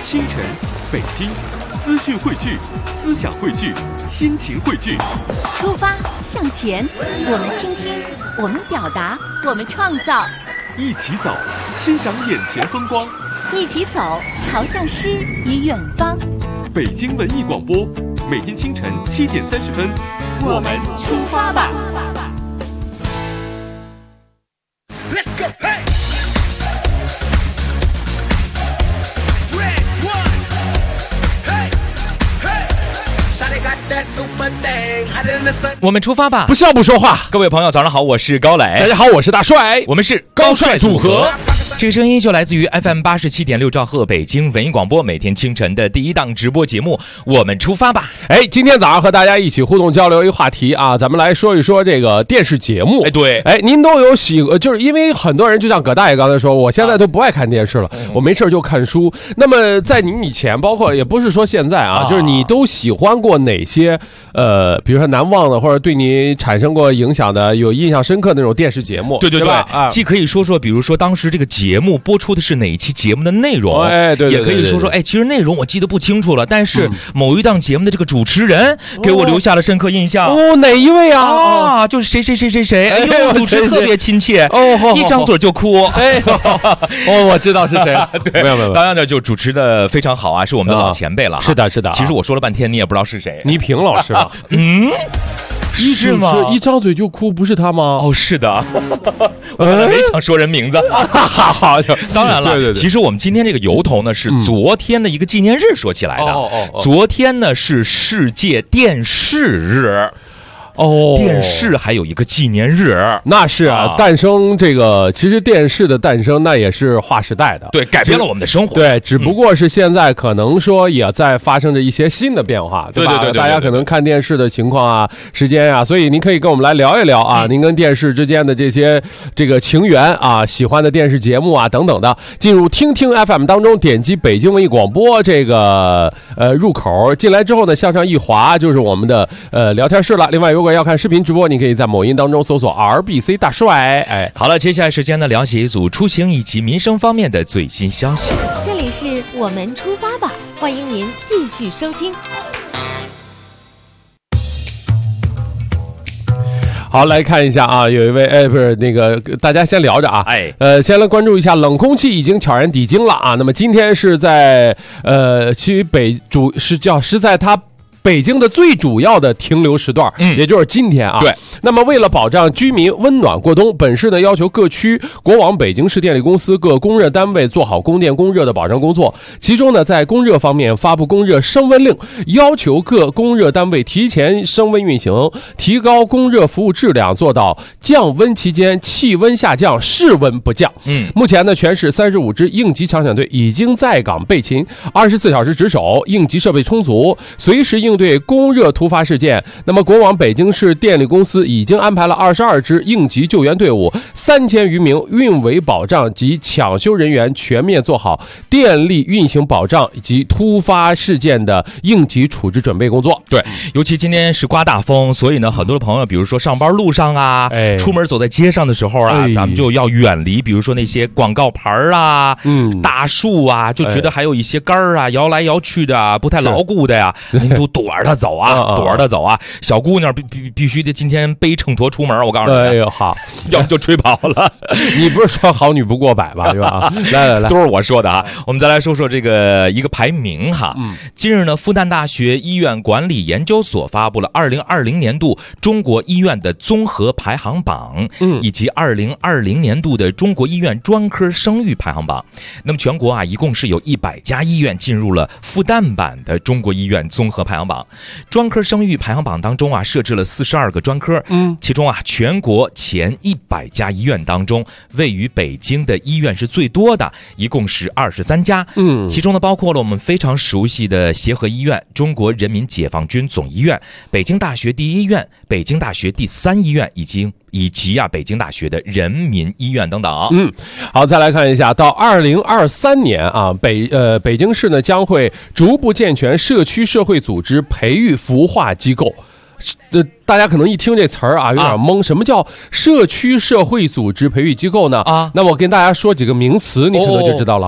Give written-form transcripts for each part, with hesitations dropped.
清晨，北京，资讯汇聚，思想汇聚，心情汇聚。 出发向前，我们倾听，我们表达，我们创造。 一起走，欣赏眼前风光。 一起走，朝向诗与远方。 北京文艺广播，每天清晨7点30分， 我们出发吧。 Let's go, hey! Red one, hey, hey! Shawty got that super thing, hotter than the sun. 我们出发吧！ 不笑不说话。 各位朋友，早上好，我是高磊。 大家好，我是大帅。 我们是高帅组合。 这个声音就来自于 FM87.6兆赫北京文艺广播，每天清晨的第一档直播节目，我们出发吧。 今天早上和大家一起互动交流一个话题啊，咱们来说一说这个电视节目。 对， 您都有就是因为很多人就像葛大爷刚才说，我现在都不爱看电视了，我没事就看书。那么在您以前，包括也不是说现在啊，就是你都喜欢过哪些比如说难忘的或者对你产生过影响的、有印象深刻的那种电视节目？ 对吧？ 既可以说说，比如说当时这个节目播出的是哪一期节目的内容， 对， 也可以说说，其实内容我记得不清楚了，但是某一档节目的这个主持人给我留下了深刻印象。 哪一位啊？ 就是谁，哎呦，主持特别亲切，一张嘴就哭。 我知道是谁了。对，没有， 当然呢，就主持的非常好啊，是我们的老前辈了。 是的。 其实我说了半天，你也不知道是谁。 倪萍老师吧？ 是吗？ 一张嘴就哭，不是他吗？ 是的。我本来没想说人名字。 好， 当然了， 对。 其实我们今天这个由头呢，是昨天的一个纪念日说起来的。昨天呢是世界电视日。电视还有一个纪念日， 那是啊，诞生这个，其实电视的诞生那也是划时代的， 对，改变了我们的生活， 对，只不过是现在可能说也在发生着一些新的变化，对吧？对，大家可能看电视的情况啊、时间啊，所以您可以跟我们来聊一聊啊，您跟电视之间的这个情缘啊，喜欢的电视节目啊等等的，进入听听 FM 当中，点击北京文艺广播这个入口进来之后呢，向上一滑就是我们的聊天室了。另外，如果要看视频直播，你可以在某音当中搜索 RBC 大帅。 好了，接下来时间呢，了解一组出行以及民生方面的最新消息。 这里是我们出发吧，欢迎您继续收听。 好，来看一下啊，有一位不是那个，大家先聊着啊，先来关注一下冷空气已经悄然抵京了啊。那么今天是在是在它北京的最主要的停留时段，也就是今天啊。对。那么为了保障居民温暖过冬，本市呢要求各区国网北京市电力公司各供热单位做好供电供热的保障工作。其中呢，在供热方面发布供热升温令，要求各供热单位提前升温运行，提高供热服务质量，做到降温期间气温下降，室温不降。目前呢，全市35支应急抢险队已经在岗备勤，24小时值守，应急设备充足，随时应对供热突发事件。那么国网北京市电力公司已经安排了22支应急救援队伍，3000余名运维保障及抢修人员，全面做好电力运行保障以及突发事件的应急处置准备工作。 对，尤其今天是刮大风，所以呢，很多的朋友，比如说上班路上啊，出门走在街上的时候啊，咱们就要远离，比如说那些广告牌啊，大树啊，就觉得还有一些杆儿啊，摇来摇去的啊，不太牢固的呀，您都躲着它走啊，躲着它走啊。小姑娘必须得今天背秤砣出门，我告诉你， 哎呦好， 要不就吹跑了。 你不是说好女不过百吧，是吧？来， 都是我说的啊。我们再来说说这个一个排名哈。近日呢，复旦大学医院管理研究所发布了2020年度中国医院的综合排行榜，以及2020年度的中国医院专科声誉排行榜。那么全国啊，一共是有100家医院进入了复旦版的中国医院综合排行榜。专科声誉排行榜当中啊，设置了42个专科，其中啊，全国前100家医院当中，位于北京的医院是最多的，一共是23家。其中呢，包括了我们非常熟悉的协和医院、中国人民解放军总医院、北京大学第一医院、北京大学第3医院，以及啊北京大学的人民医院等等。 好，再来看一下，到2023年啊，北京市呢将会逐步健全社区社会组织培育孵化机构。大家可能一听这词儿啊有点懵，什么叫社区社会组织培育机构呢？那我跟大家说几个名词，你可能就知道了。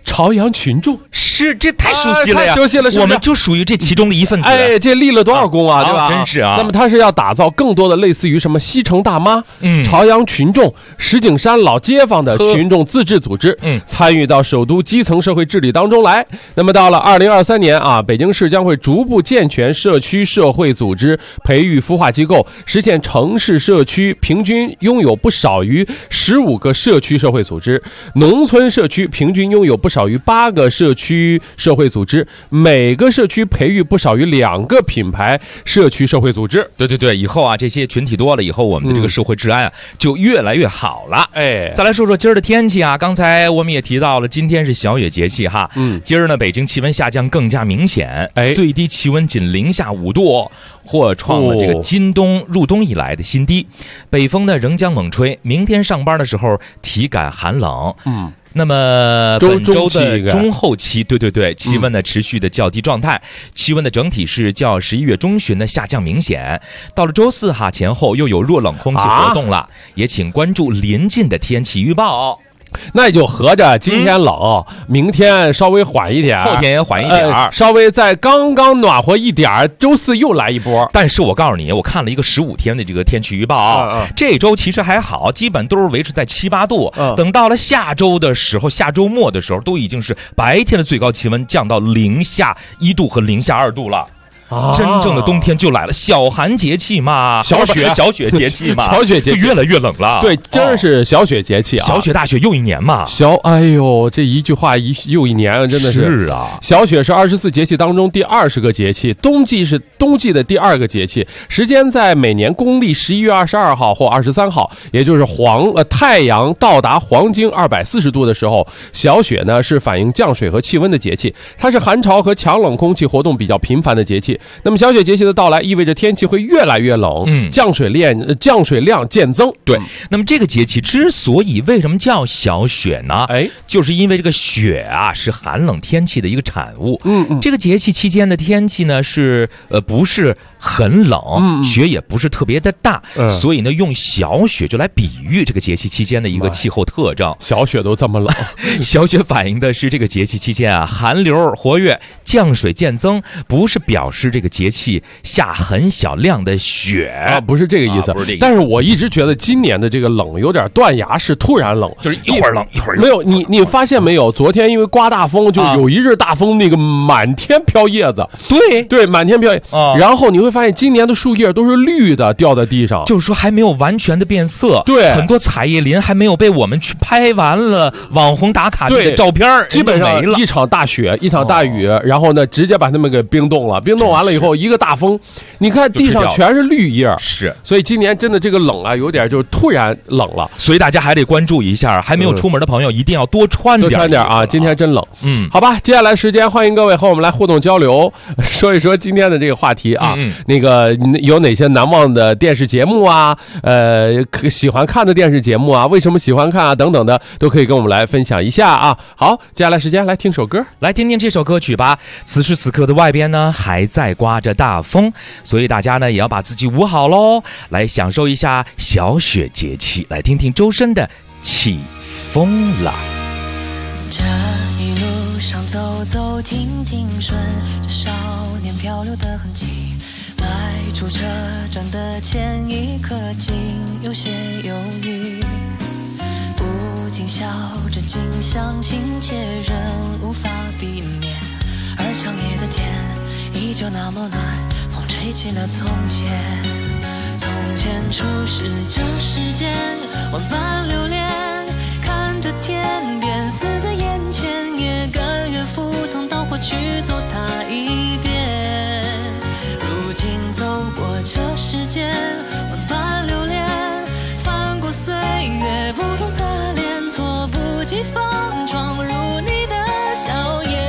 朝阳群众。 是，这太熟悉了呀！ 太熟悉了，是不是我们就属于这其中的一份子。 哎，这立了多少功啊，对吧？ 真是啊。 那么它是要打造更多的类似于什么西城大妈、朝阳群众、石景山老街坊的群众自治组织，参与到首都基层社会治理当中来。那么到了2023年啊，北京市将会逐步健全社区社会组织，培育孵化机构，实现城市社区平均拥有不少于15个社区社会组织，农村社区平均拥有不少于8个社区社会组织，每个社区培育不少于2个品牌社区社会组织。 对，以后啊，这些群体多了以后，我们的这个社会治安啊就越来越好了。哎，再来说说今儿的天气啊，刚才我们也提到了，今天是小雪节气哈。今儿呢，北京气温下降更加明显，最低气温仅零下5度，或创了这个今冬入冬以来的新低。北风呢仍将猛吹，明天上班的时候体感寒冷。那么本周的中后期，对，气温呢持续的较低状态，气温的整体是较11月中旬的下降明显。到了周四哈前后又有弱冷空气活动了，也请关注临近的天气预报。 那也就合着今天冷，明天稍微缓一点， 后天也缓一点， 稍微再刚刚暖和一点，周四又来一波。 但是我告诉你，我看了一个15天的这个天气预报啊，这周其实还好，基本都是维持在7、8度。等到了下周的时候，下周末的时候，都已经是白天的最高气温降到零下1度和零下2度了。真正的冬天就来了，小寒节气嘛，小雪节气嘛， 小雪节气就越来越冷了。 对，真是小雪节气啊， 小雪大雪又一年嘛。 哎呦，这一句话又一年，真的是。 是啊， 小雪是24节气当中第20个节气，冬季是冬季的第2个节气，时间在每年公历11月22号或23号，也就是太阳到达黄经240度的时候。小雪呢是反映降水和气温的节气，它是寒潮和强冷空气活动比较频繁的节气。那么小雪节气的到来意味着天气会越来越冷，降水量渐增。 对，那么这个节气之所以为什么叫小雪呢？就是因为这个雪啊是寒冷天气的一个产物。这个节气期间的天气呢是不是很冷，雪也不是特别的大，所以呢用小雪就来比喻这个节气期间的一个气候特征。 小雪都这么冷， 小雪反映的是这个节气期间啊寒流活跃，降水渐增，不是表示这个节气下很小量的雪啊，不是这个意思。但是我一直觉得今年的这个冷有点断崖式，突然冷， 就是一会儿冷一会儿冷。 没有，你发现没有？昨天因为刮大风，就有一日大风，那个满天飘叶子。对，满天飘叶。然后你会发现今年的树叶都是绿的，掉在地上， 就是说还没有完全的变色。 对， 很多彩叶林还没有被我们去拍完了网红打卡地的照片， 基本上一场大雪，一场大雨，然后呢直接把它们给冰冻了。冰冻完了以后，一个大风，你看地上全是绿叶。 是， 所以今年真的这个冷啊，有点就突然冷了。 所以大家还得关注一下，还没有出门的朋友一定要多穿点啊！今天真冷。好吧，接下来时间欢迎各位和我们来互动交流，说一说今天的这个话题啊。那个有哪些难忘的电视节目啊？喜欢看的电视节目啊？为什么喜欢看啊？等等的都可以跟我们来分享一下啊。好，接下来时间来听首歌， 来听听这首歌曲吧。此时此刻的外边呢还在刮着大风，所以大家呢也要把自己捂好喽，来享受一下小雪节气。来听听周深的《起风了》。 这一路上走走停停，顺着少年漂流的痕迹，迈出车站的前一刻，竟有些犹豫，不禁笑着，竟相信且仍无法避免，而长夜的天依旧那么暖，风吹起了从前。从前初识这世间万般流连，看着天边死在眼前，也甘愿赴汤蹈火去走它一遍。如今走过这世间万般流连，翻过岁月不同擦脸，措不及防闯入你的笑颜。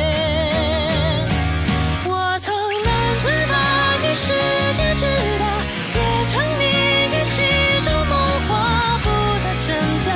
我曾暗自把你世界知道，也尝你语气中梦话，不得真假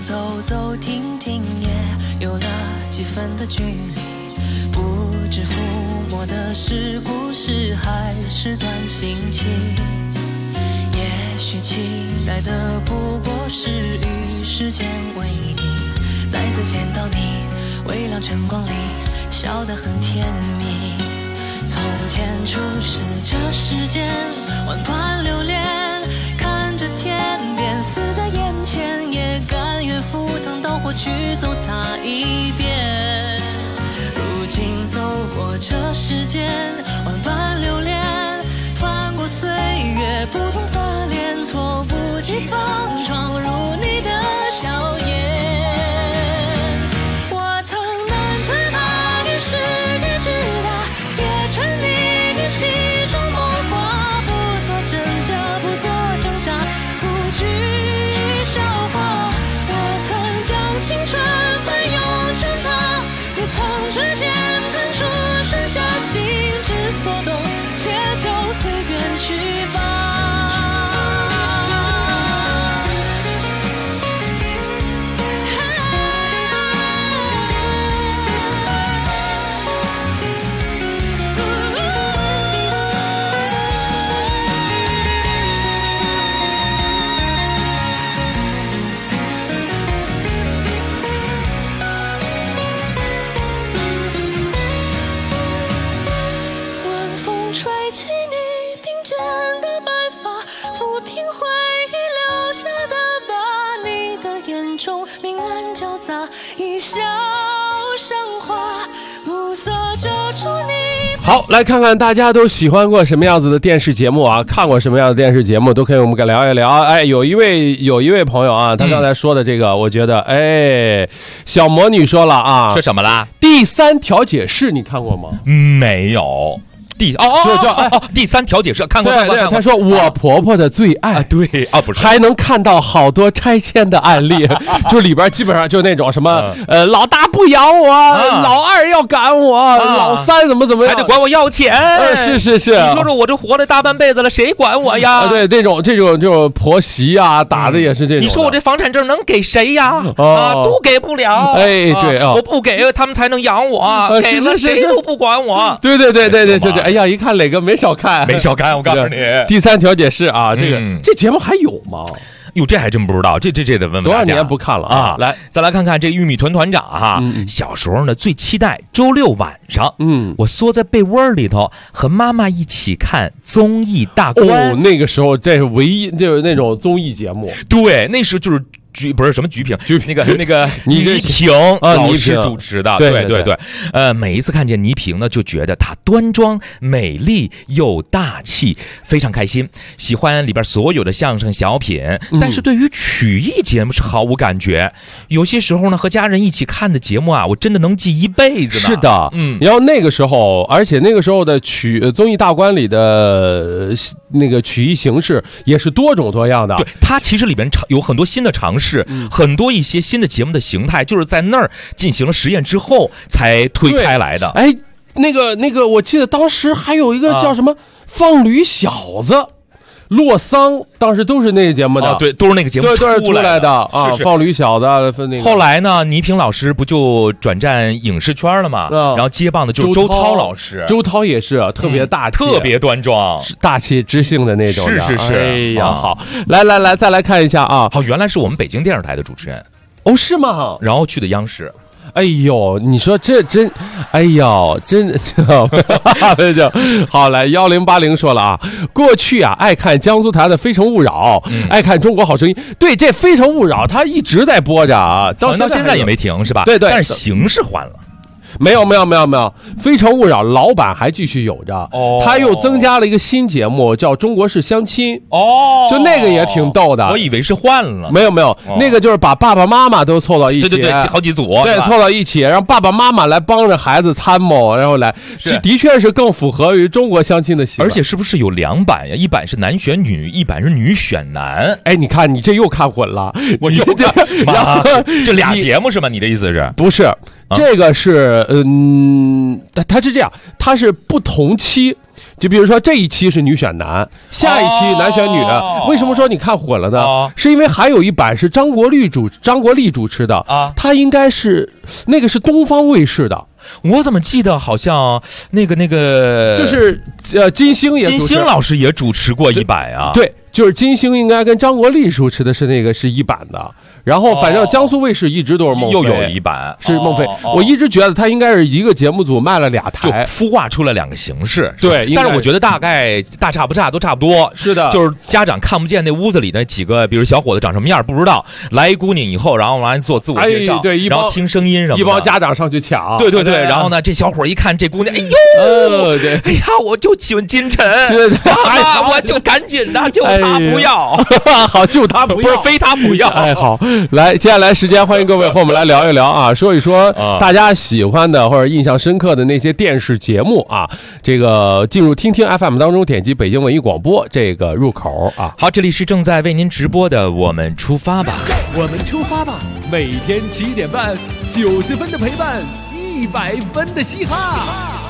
走走停停，也有了几分的距离。不知抚摸的是故事还是段心情，也许期待的不过是与时间为敌，再次见到你，微亮晨光里笑得很甜蜜。从前初识这世间，万般留恋，看着天边死在眼前，也甘愿赴汤蹈火去走它一遍。如今走过这世间，万般留恋，翻过岁月不同侧脸，猝不及防闯入你的笑颜。我曾难自拔，你世界之大，也沉溺于其中梦话，不做挣扎，不做挣扎，不惧笑话。我曾将青春翻涌成她，也曾指尖弹出剩下心之所动，且就此远去吧。 好，来看看大家都喜欢过什么样子的电视节目啊？看过什么样的电视节目都可以，我们聊一聊。哎，有一位朋友啊，他刚才说的这个，我觉得，哎，小魔女说了啊， 说什么啦？ 第三调解室你看过吗？ 没有。第三调解室看过。 对，他说我婆婆的最爱， 对啊，不是， 还能看到好多拆迁的案例，就里边基本上就那种什么老大不养我，老二要赶我，老三怎么样， 还得管我要钱。 是， 你说说我这活了大半辈子了，谁管我呀？ 对，这种婆媳啊，打的也是这种。 你说我这房产证能给谁呀？都给不了。 哎，对啊， 我不给他们才能养我，给了谁都不管我。 对。哎呀，一看磊哥没少看， 我告诉你， 第三调解室啊，这节目还有吗？ 哟，这还真不知道，这得问问多少年不看了啊！ 来，再来看看这个玉米团团长哈，小时候呢最期待周六晚上，我缩在被窝里头和妈妈一起看综艺大观。 哦，那个时候这是唯一就是那种综艺节目， 对，那时就是。不是什么菊萍，那个倪萍老师主持的，对，每一次看见倪萍呢，就觉得她端庄美丽又大气，非常开心。喜欢里边所有的相声小品，但是对于曲艺节目是毫无感觉。有些时候呢，和家人一起看的节目啊，我真的能记一辈子呢。 是的，然后那个时候，而且那个时候的综艺大观里的那个曲艺形式也是多种多样的。 对，它其实里边有很多新的尝试。很多一些新的节目的形态，就是在那儿进行了实验之后才推开来的。 哎，那个，我记得当时还有一个叫什么放驴小子。洛桑当时都是那个节目的， 对，都是那个节目出来的啊。放驴小子那个。 后来呢，倪萍老师不就转战影视圈了嘛？然后接棒的就是周涛老师。 周涛也是特别大气， 特别端庄， 大气知性的那种的。 是。 哎呀，好，来，再来看一下啊。 好，原来是我们北京电视台的主持人。 哦，是吗？ 然后去的央视。 哎呦，你说这真，哎呦，真好。来，1080说了啊，过去啊爱看江苏台的《非诚勿扰》，爱看《中国好声音》。对，这《非诚勿扰》它一直在播着啊，到现在也没停是吧？ 对， 但是形式换了。 没有，非诚勿扰老版还继续有着，他又增加了一个新节目叫《中国式相亲》，就那个也挺逗的。 我以为是换了， 没有，那个就是把爸爸妈妈都凑到一起， 对，好几组， 对，凑到一起，让爸爸妈妈来帮着孩子参谋，然后来，这的确是更符合于中国相亲的习惯。 而且是不是有2版呀？一版是男选女，一版是女选男。 哎，你看你这又看混了， 我又看，这俩节目是吗？你的意思是？ 不是。这个是，它是这样，它是不同期， 就比如说这一期是女选男，下一期男选女，为什么说你看混了呢？是因为还有一版是张国立主持的啊，他应该是那个是东方卫视的。 我怎么记得好像那个就是金星老师也主持过一版啊？ 对，就是金星应该跟张国立主持的是那个是一版的。然后反正江苏卫视一直都是孟非， 又有一版是孟非。我一直觉得他应该是一个节目组卖了2台， 就孵化出了2个形式。 对， 但是我觉得大概大差不差，都差不多。 是的， 就是家长看不见那屋子里那几个，比如小伙子长什么样不知道，来一姑娘以后，然后完做自我介绍， 对， 然后听声音什么的， 一帮家长上去抢。 对，然后呢，这小伙一看这姑娘，哎呦， 对， 哎呀，我就喜欢金晨，我就赶紧的，就他不要， 好，就他不要， 不是非他不要。 哎，好，来，接下来时间，欢迎各位和我们来聊一聊啊，说一说大家喜欢的或者印象深刻的那些电视节目啊。这个进入听听 FM 当中，点击北京文艺广播这个入口啊。 好，这里是正在为您直播的《我们出发吧》， 我们出发吧，每天7点半，90分的陪伴，100分的嘻哈。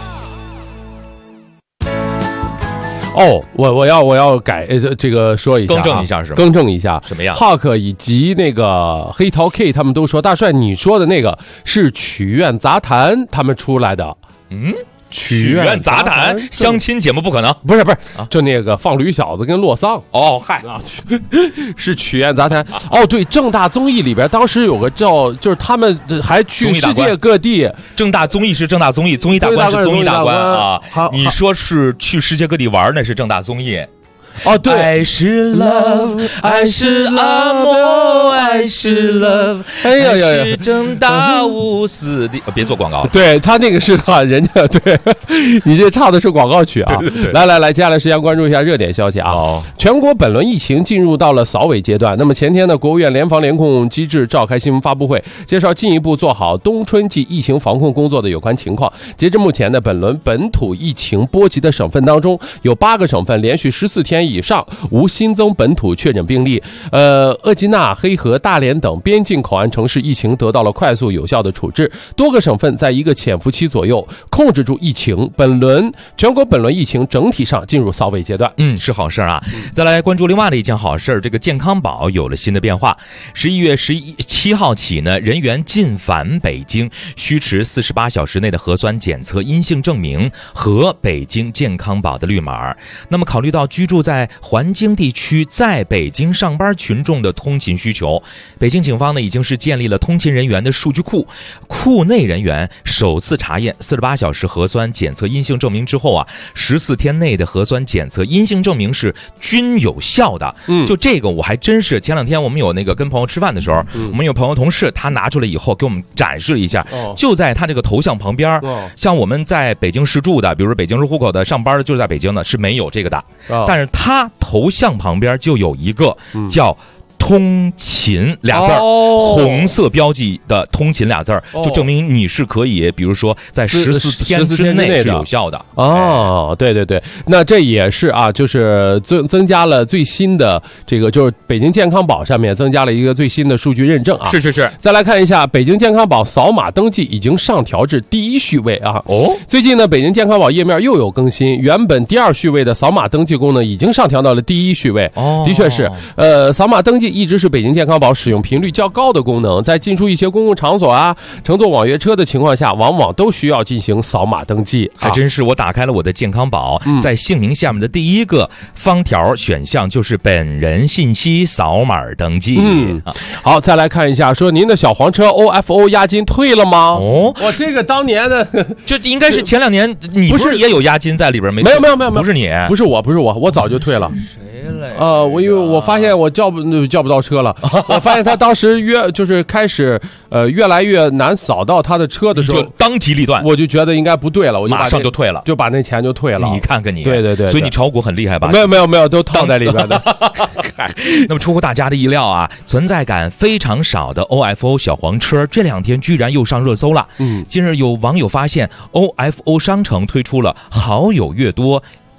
哦，我要改这个说一下， 更正一下是吗？ 更正一下， 什么样 ？Hawk 以及那个黑桃 K 他们都说，大帅你说的那个是曲苑杂谈他们出来的，曲苑杂谈相亲节目不可能， 不是，就那个放驴小子跟洛桑。 哦，嗨， 是曲苑杂谈。哦，对，正大综艺里边当时有个就是他们还去世界各地。 正大综艺是正大综艺，综艺大观是综艺大观啊。你说是去世界各地玩，那是正大综艺。 哦，对， 爱是 love， 爱是阿莫，爱是 love， 哎呀呀， 是正大无私的，别做广告了。 对他那个是人家对你这唱的是广告曲啊。 对， 来，接下来时间关注一下热点消息啊。全国本轮疫情进入到了扫尾阶段。那么前天呢，国务院联防联控机制召开新闻发布会，介绍进一步做好冬春季疫情防控工作的有关情况。截至目前呢，本轮本土疫情波及的省份当中，有8个省份连续14天以上无新增本土确诊病例。鄂济纳、黑河、大连等边境口岸城市疫情得到了快速有效的处置，多个省份在一个潜伏期左右控制住疫情。全国本轮疫情整体上进入扫尾阶段， 是好事啊。再来关注另外的一件好事，这个健康宝有了新的变化。11月17号起呢，人员进返北京需持48小时内的核酸检测阴性证明和北京健康宝的绿码。那么考虑到居住在环京地区在北京上班群众的通勤需求，北京警方呢已经是建立了通勤人员的数据库，库内人员首次查验48小时核酸检测阴性证明之后啊，14天内的核酸检测阴性证明是均有效的。就这个我还真是前2天我们有那个跟朋友吃饭的时候，我们有朋友同事他拿出来以后给我们展示了一下，就在他这个头像旁边，像我们在北京市住的，比如说北京市户口的上班的就是在北京的，是没有这个的，但是他头像旁边就有一个叫通勤俩字儿，红色标记的通勤俩字儿，就证明你是可以，比如说在14天之内是有效的。 对，那这也是啊，就是增加了最新的这个，就是北京健康宝上面增加了一个最新的数据认证啊。 是。 再来看一下北京健康宝扫码登记已经上调至第1序位啊。最近呢，北京健康宝页面又有更新，原本第2序位的扫码登记功能已经上调到了第1序位。的确是，扫码登记一直是北京健康宝使用频率较高的功能，在进出一些公共场所啊、乘坐网约车的情况下，往往都需要进行扫码登记。 还真是，我打开了我的健康宝，在姓名下面的第1个方条选项就是本人信息扫码登记。 好，再来看一下，说您的小黄车 OFO 押金退了吗？我这个当年的， 这应该是前2年，你不是也有押金在里边没？ 没有， 不是你， 不是我早就退了。因为我发现我叫不到车了，我发现他当时就是开始越来越难扫到他的车的时候， 就当机立断， 我就觉得应该不对了，我就马上就退了， 就把那钱就退了。 你看看你， 对， 所以你炒股很厉害吧？ 没有，都套在里边的。 那么出乎大家的意料啊，存在感非常少的 OFO 小黄车这2天居然又上热搜了。近日有网友发现 OFO 商城推出了好友越多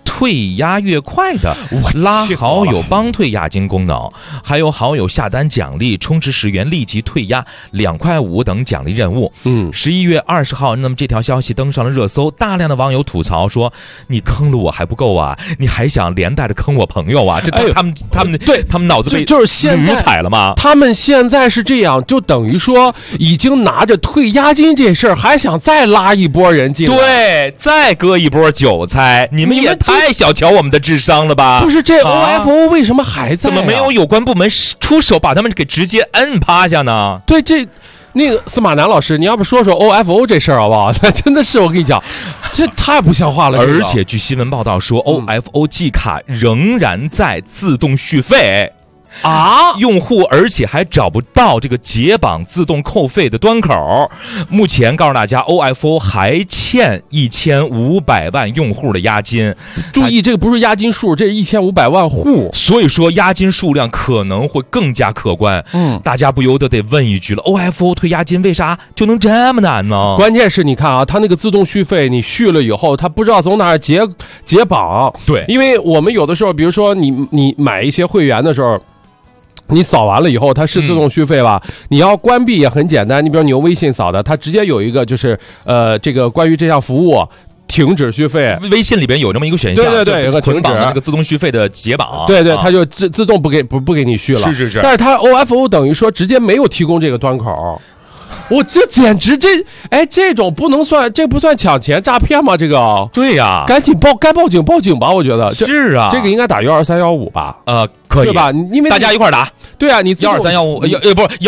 退押越快的拉好友帮退押金功能，还有好友下单奖励充值10元立即退押2.5块等奖励任务。11月20号，那么这条消息登上了热搜，大量的网友吐槽说：“你坑了我还不够啊，你还想连带着坑我朋友啊？”这他们脑子被就是现在驴踩了吗？ 他们现在是这样，就等于说已经拿着退押金这事儿，还想再拉一波人进来， 对，再割一波韭菜，你们也太小瞧我们的智商了吧？ 不是这 OFO 为什么还在、 怎么没有有关部门出手把他们给直接摁趴下呢？ 对，那个司马南老师，你要不说说 OFO 这事儿好不好？真的是我跟你讲，这太不像话了。 而且据新闻报道说，OFO 季卡仍然在自动续费。用户而且还找不到这个解绑自动扣费的端口。目前告诉大家 ，OFO 还欠1500万用户的押金。 注意，这个不是押金数，这是1500万户， 所以说押金数量可能会更加可观。大家不由得得问一句了 ：OFO 退押金为啥就能这么难呢？ 关键是你看啊，它那个自动续费，你续了以后，它不知道从哪儿解绑。 对， 因为我们有的时候，比如说你买一些会员的时候。你扫完了以后，它是自动续费吧？你要关闭也很简单，你比如你用微信扫的，它直接有一个就是这个关于这项服务停止续费。 微信里边有这么一个选项， 对，有个停止这个自动续费的解绑。 对，它就自动不给你续了。 是。 但是它 OFO 等于说直接没有提供这个端口。我这简直这种不能算，这不算抢钱诈骗吗？这个对呀， 赶紧该报警吧，我觉得是啊， 这个应该打12315吧？ 可以对吧？因为大家一块打。 对啊，你 12315不是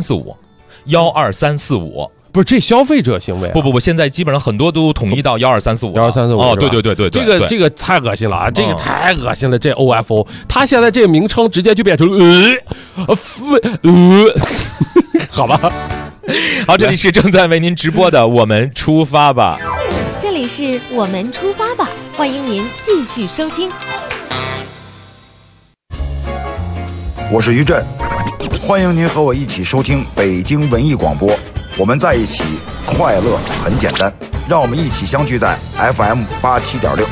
12345，不是这消费者行为。 不，现在基本上很多都统一到12345。哦，对， 这个太恶心了啊！这个太恶心了，这 OFO， 它现在这个名称直接就变成好吧。 好，这里是正在为您直播的我们出发吧。 这里是我们出发吧，欢迎您继续收听。 我是于震，欢迎您和我一起收听北京文艺广播。我们在一起，快乐很简单，让我们一起相聚在 FM 87.6。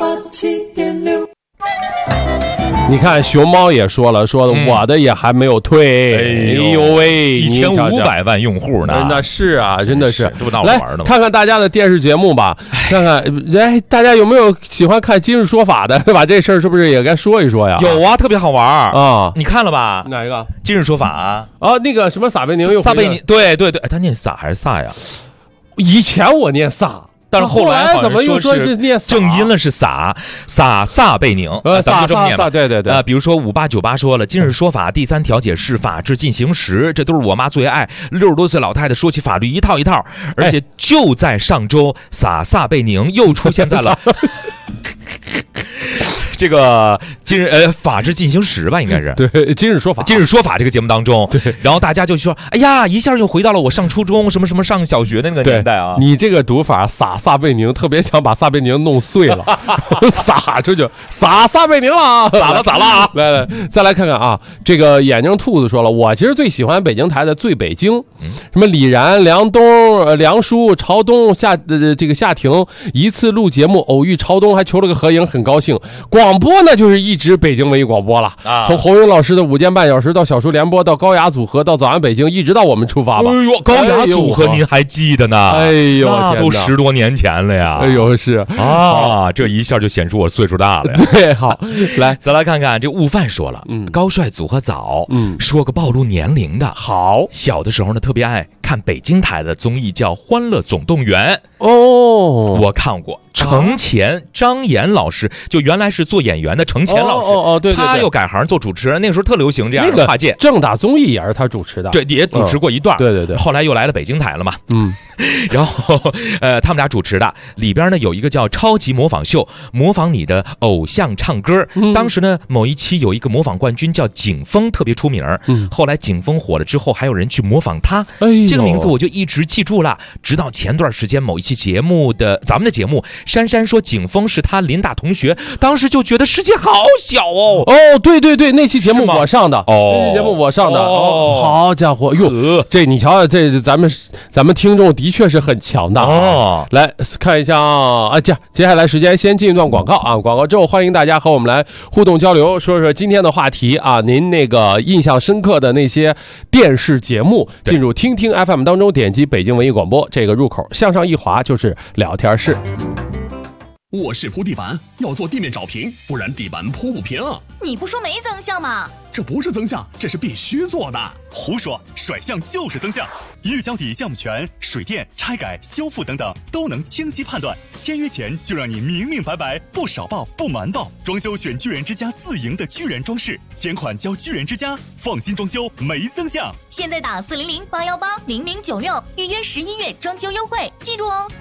你看熊猫也说了，我的也还没有退。哎呦喂 ，1500万用户呢？ 那是啊，真的是。 这不闹着玩的吗？ 看看大家的电视节目吧，看看大家有没有喜欢看《今日说法》的，把这事儿是不是也该说一说呀？ 有啊，特别好玩啊！ 你看了吧？ 哪一个？《 今日说法》 那个什么撒贝宁又撒贝宁，对，他念撒还是撒呀？ 以前我念撒。 但是后来怎么又说是念正音了？是撒贝宁，咱们就这么念吧。 对。 比如说5898说了，《今日说法》第3条解释法制进行时，这都是我妈最爱。60多岁老太太说起法律一套一套，而且就在上周，撒贝宁又出现在了。这个法制进行时吧，应该是对今日说法这个节目当中，对，然后大家就说，哎呀，一下又回到了我上初中什么上小学的那个年代啊！ 你这个读法撒贝宁，特别想把撒贝宁弄碎了，撒出去，撒贝宁了， 撒了啊！ 来，再来看看啊，这个眼镜兔子说了，我其实最喜欢北京台的《最北京》，什么李然、梁东、梁叔、朝东、夏婷一次录节目偶遇朝东，还求了个合影，很高兴。广播呢，就是一直北京文艺广播了从侯勇老师的午间半小时到小叔联播，到高雅组合，到早安北京，一直到我们出发吧。 哎呦，高雅组合您还记得呢？ 哎呦， 那都10多年前了呀！ 哎呦，是啊，这一下就显出我岁数大了呀。 对，好，来再来看看这悟饭说了，高帅组合早，说个暴露年龄的。 好， 小的时候呢，特别爱看北京台的综艺叫《欢乐总动员》我看过。程前张岩老师就原来是做演员的程前老师， 对， 他又改行做主持人，那个时候特流行这样的跨界。 正大综艺也是他主持的， 对，也主持过一段。 对， 后来又来了北京台了嘛。然后他们俩主持的里边呢有一个叫超级模仿秀，模仿你的偶像唱歌。当时呢某一期有一个模仿冠军叫景峰特别出名，后来景峰火了之后还有人去模仿他， 这个名字我就一直记住了。直到前段时间某一期节目咱们的节目，珊珊说景峰是她林大同学，当时就觉得世界好小哦。 对对对，那期节目我上的，那期节目我上的。好家伙，哟，这你瞧，这咱们听众的确是很强大哦。来看一下啊，接下来时间先进一段广告啊，广告之后欢迎大家和我们来互动交流，说说今天的话题啊，您那个印象深刻的那些电视节目，进入听听 FM 当中，点击北京文艺广播这个入口，向上一滑就是聊天室。 卧室铺地板要做地面找平，不然地板铺不平。 你不说没增项吗？ 这不是增项，这是必须做的。 胡说，甩项就是增项。一日交底项目权、水电、拆改、修复等等都能清晰判断。签约前就让你明明白白，不少报不瞒报。装修选巨人之家自营的巨人装饰，前款交巨人之家，放心装修没增项。 现在打400-818-0096预约11月装修优惠，记住哦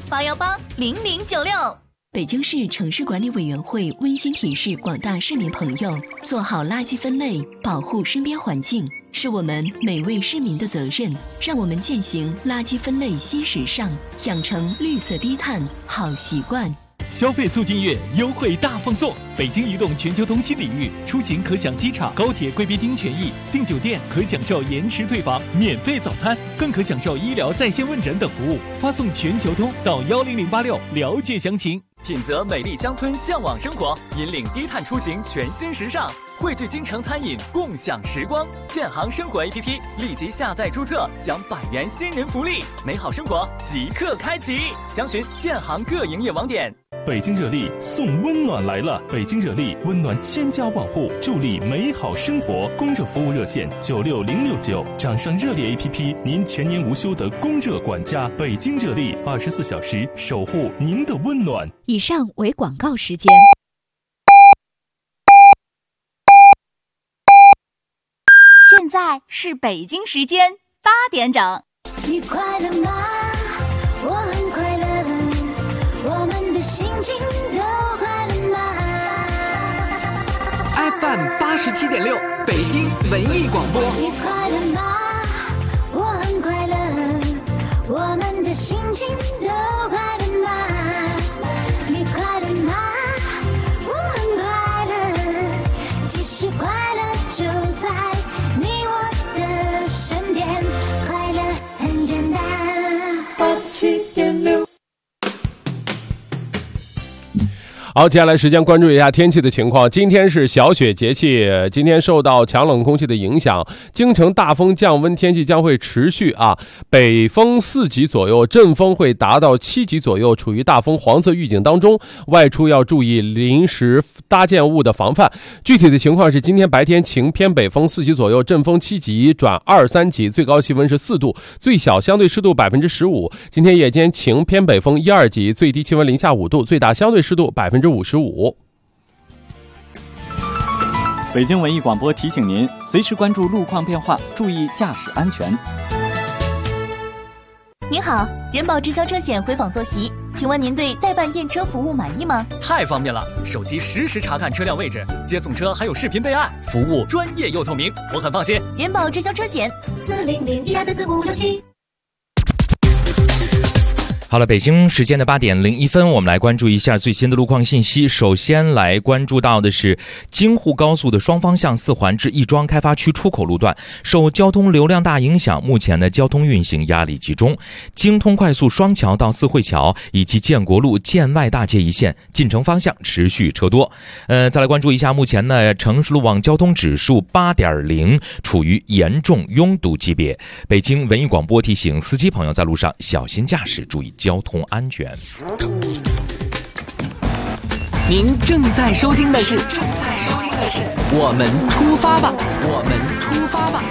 ，400-818-0096。 北京市城市管理委员会温馨提示广大市民朋友，做好垃圾分类，保护身边环境，是我们每位市民的责任。让我们践行垃圾分类新时尚，养成绿色低碳好习惯。 消费促进月优惠大放送，北京移动全球通新领域，出行可享机场、高铁贵宾厅权益，订酒店可享受延迟退房、免费早餐，更可享受医疗在线问诊等服务。发送全球通到10086了解详情。 品泽美丽乡村向往生活，引领低碳出行全新时尚，汇聚京城餐饮共享时光。建行生活 APP 立即下载注册，享100元新人福利，美好生活即刻开启。详询建行各营业网点。 北京热力送温暖来了，北京热力温暖千家万户，助力美好生活。供热服务热线96069，掌上热力 APP， 您全年无休的供热管家。北京热力24小时守护您的温暖。 以上为广告时间。 现在是北京时间8点整。 你快乐吗？我很快乐，我们的心情都快乐吗 ？FM 87.6，北京文艺广播。 你快乐吗？我很快乐，我们的心情都快乐吗？你快乐吗？我很快乐，其实快乐就在你我的身边，快乐很简单。87.6。 好，接下来时间关注一下天气的情况。今天是小雪节气，今天受到强冷空气的影响，京城大风降温天气将会持续啊，北风4级左右，阵风会达到7级左右，处于大风黄色预警当中，外出要注意临时搭建物的防范。具体的情况是，今天白天晴，偏北风4级左右，阵风7级转2、3级，最高气温是4度，最小相对湿度15%。今天夜间晴，偏北风1、2级，最低气温零下5度，最大相对湿度55%。 北京文艺广播提醒您，随时关注路况变化，注意驾驶安全。 您好，人保直销车险回访坐席，请问您对代办验车服务满意吗？ 太方便了，手机实时查看车辆位置，接送车还有视频备案，服务专业又透明，我很放心。 人保直销车险400-1234567。 好了，北京时间的8点01分，我们来关注一下最新的路况信息。首先来关注到的是京沪高速的双方向4环至亦庄开发区出口路段，受交通流量大影响，目前的交通运行压力集中。京通快速双桥到四惠桥以及建国路建外大街一线进城方向持续车多。再来关注一下，目前呢城市路网交通指数8.0，处于严重拥堵级别。北京文艺广播提醒司机朋友在路上小心驾驶，注意交通安全。 您正在收听的是我们出发吧，我们出发吧。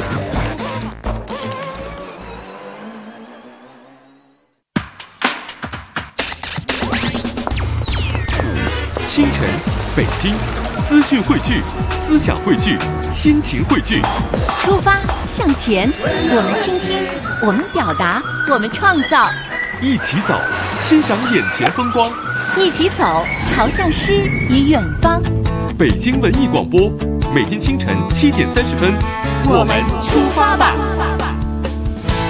清晨，北京，资讯汇聚，思想汇聚，心情汇聚。 出发，向前，我们倾听，我们表达，我们创造。 一起走，欣赏眼前风光； 一起走，朝向诗与远方。 北京文艺广播，每天清晨7点30分， 我们出发吧。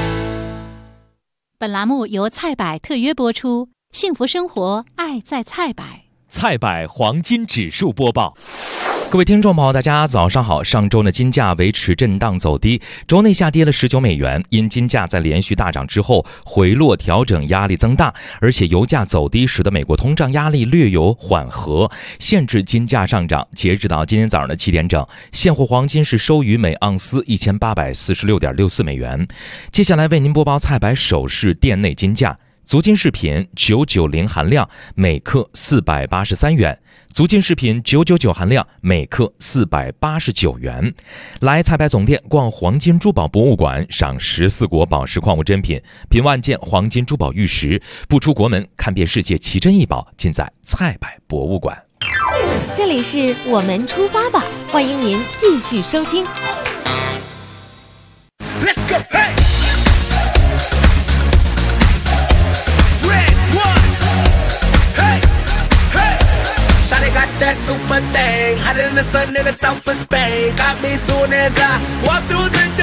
本栏目由菜百特约播出，幸福生活，爱在菜百。 菜百黄金指数播报。 各位听众朋友，大家早上好。上周的金价维持震荡走低，周内下跌了19美元。因金价在连续大涨之后回落调整压力增大，而且油价走低，使得美国通胀压力略有缓和，限制金价上涨。截止到今天早上的7点整，现货黄金是收于每盎司1846.64美元。接下来为您播报菜百首饰店内金价。足金饰品990含量每克483元，足金饰品999含量每克489元。来菜百总店逛黄金珠宝博物馆，赏14国宝石矿物珍品，品万件黄金珠宝玉石，不出国门看遍世界奇珍异宝，尽在菜百博物馆。 这里是我们出发吧，欢迎您继续收听。 Let's go, hey! Got that super thing, hotter than the sun in the south of Spain. Got me soon as I walk through the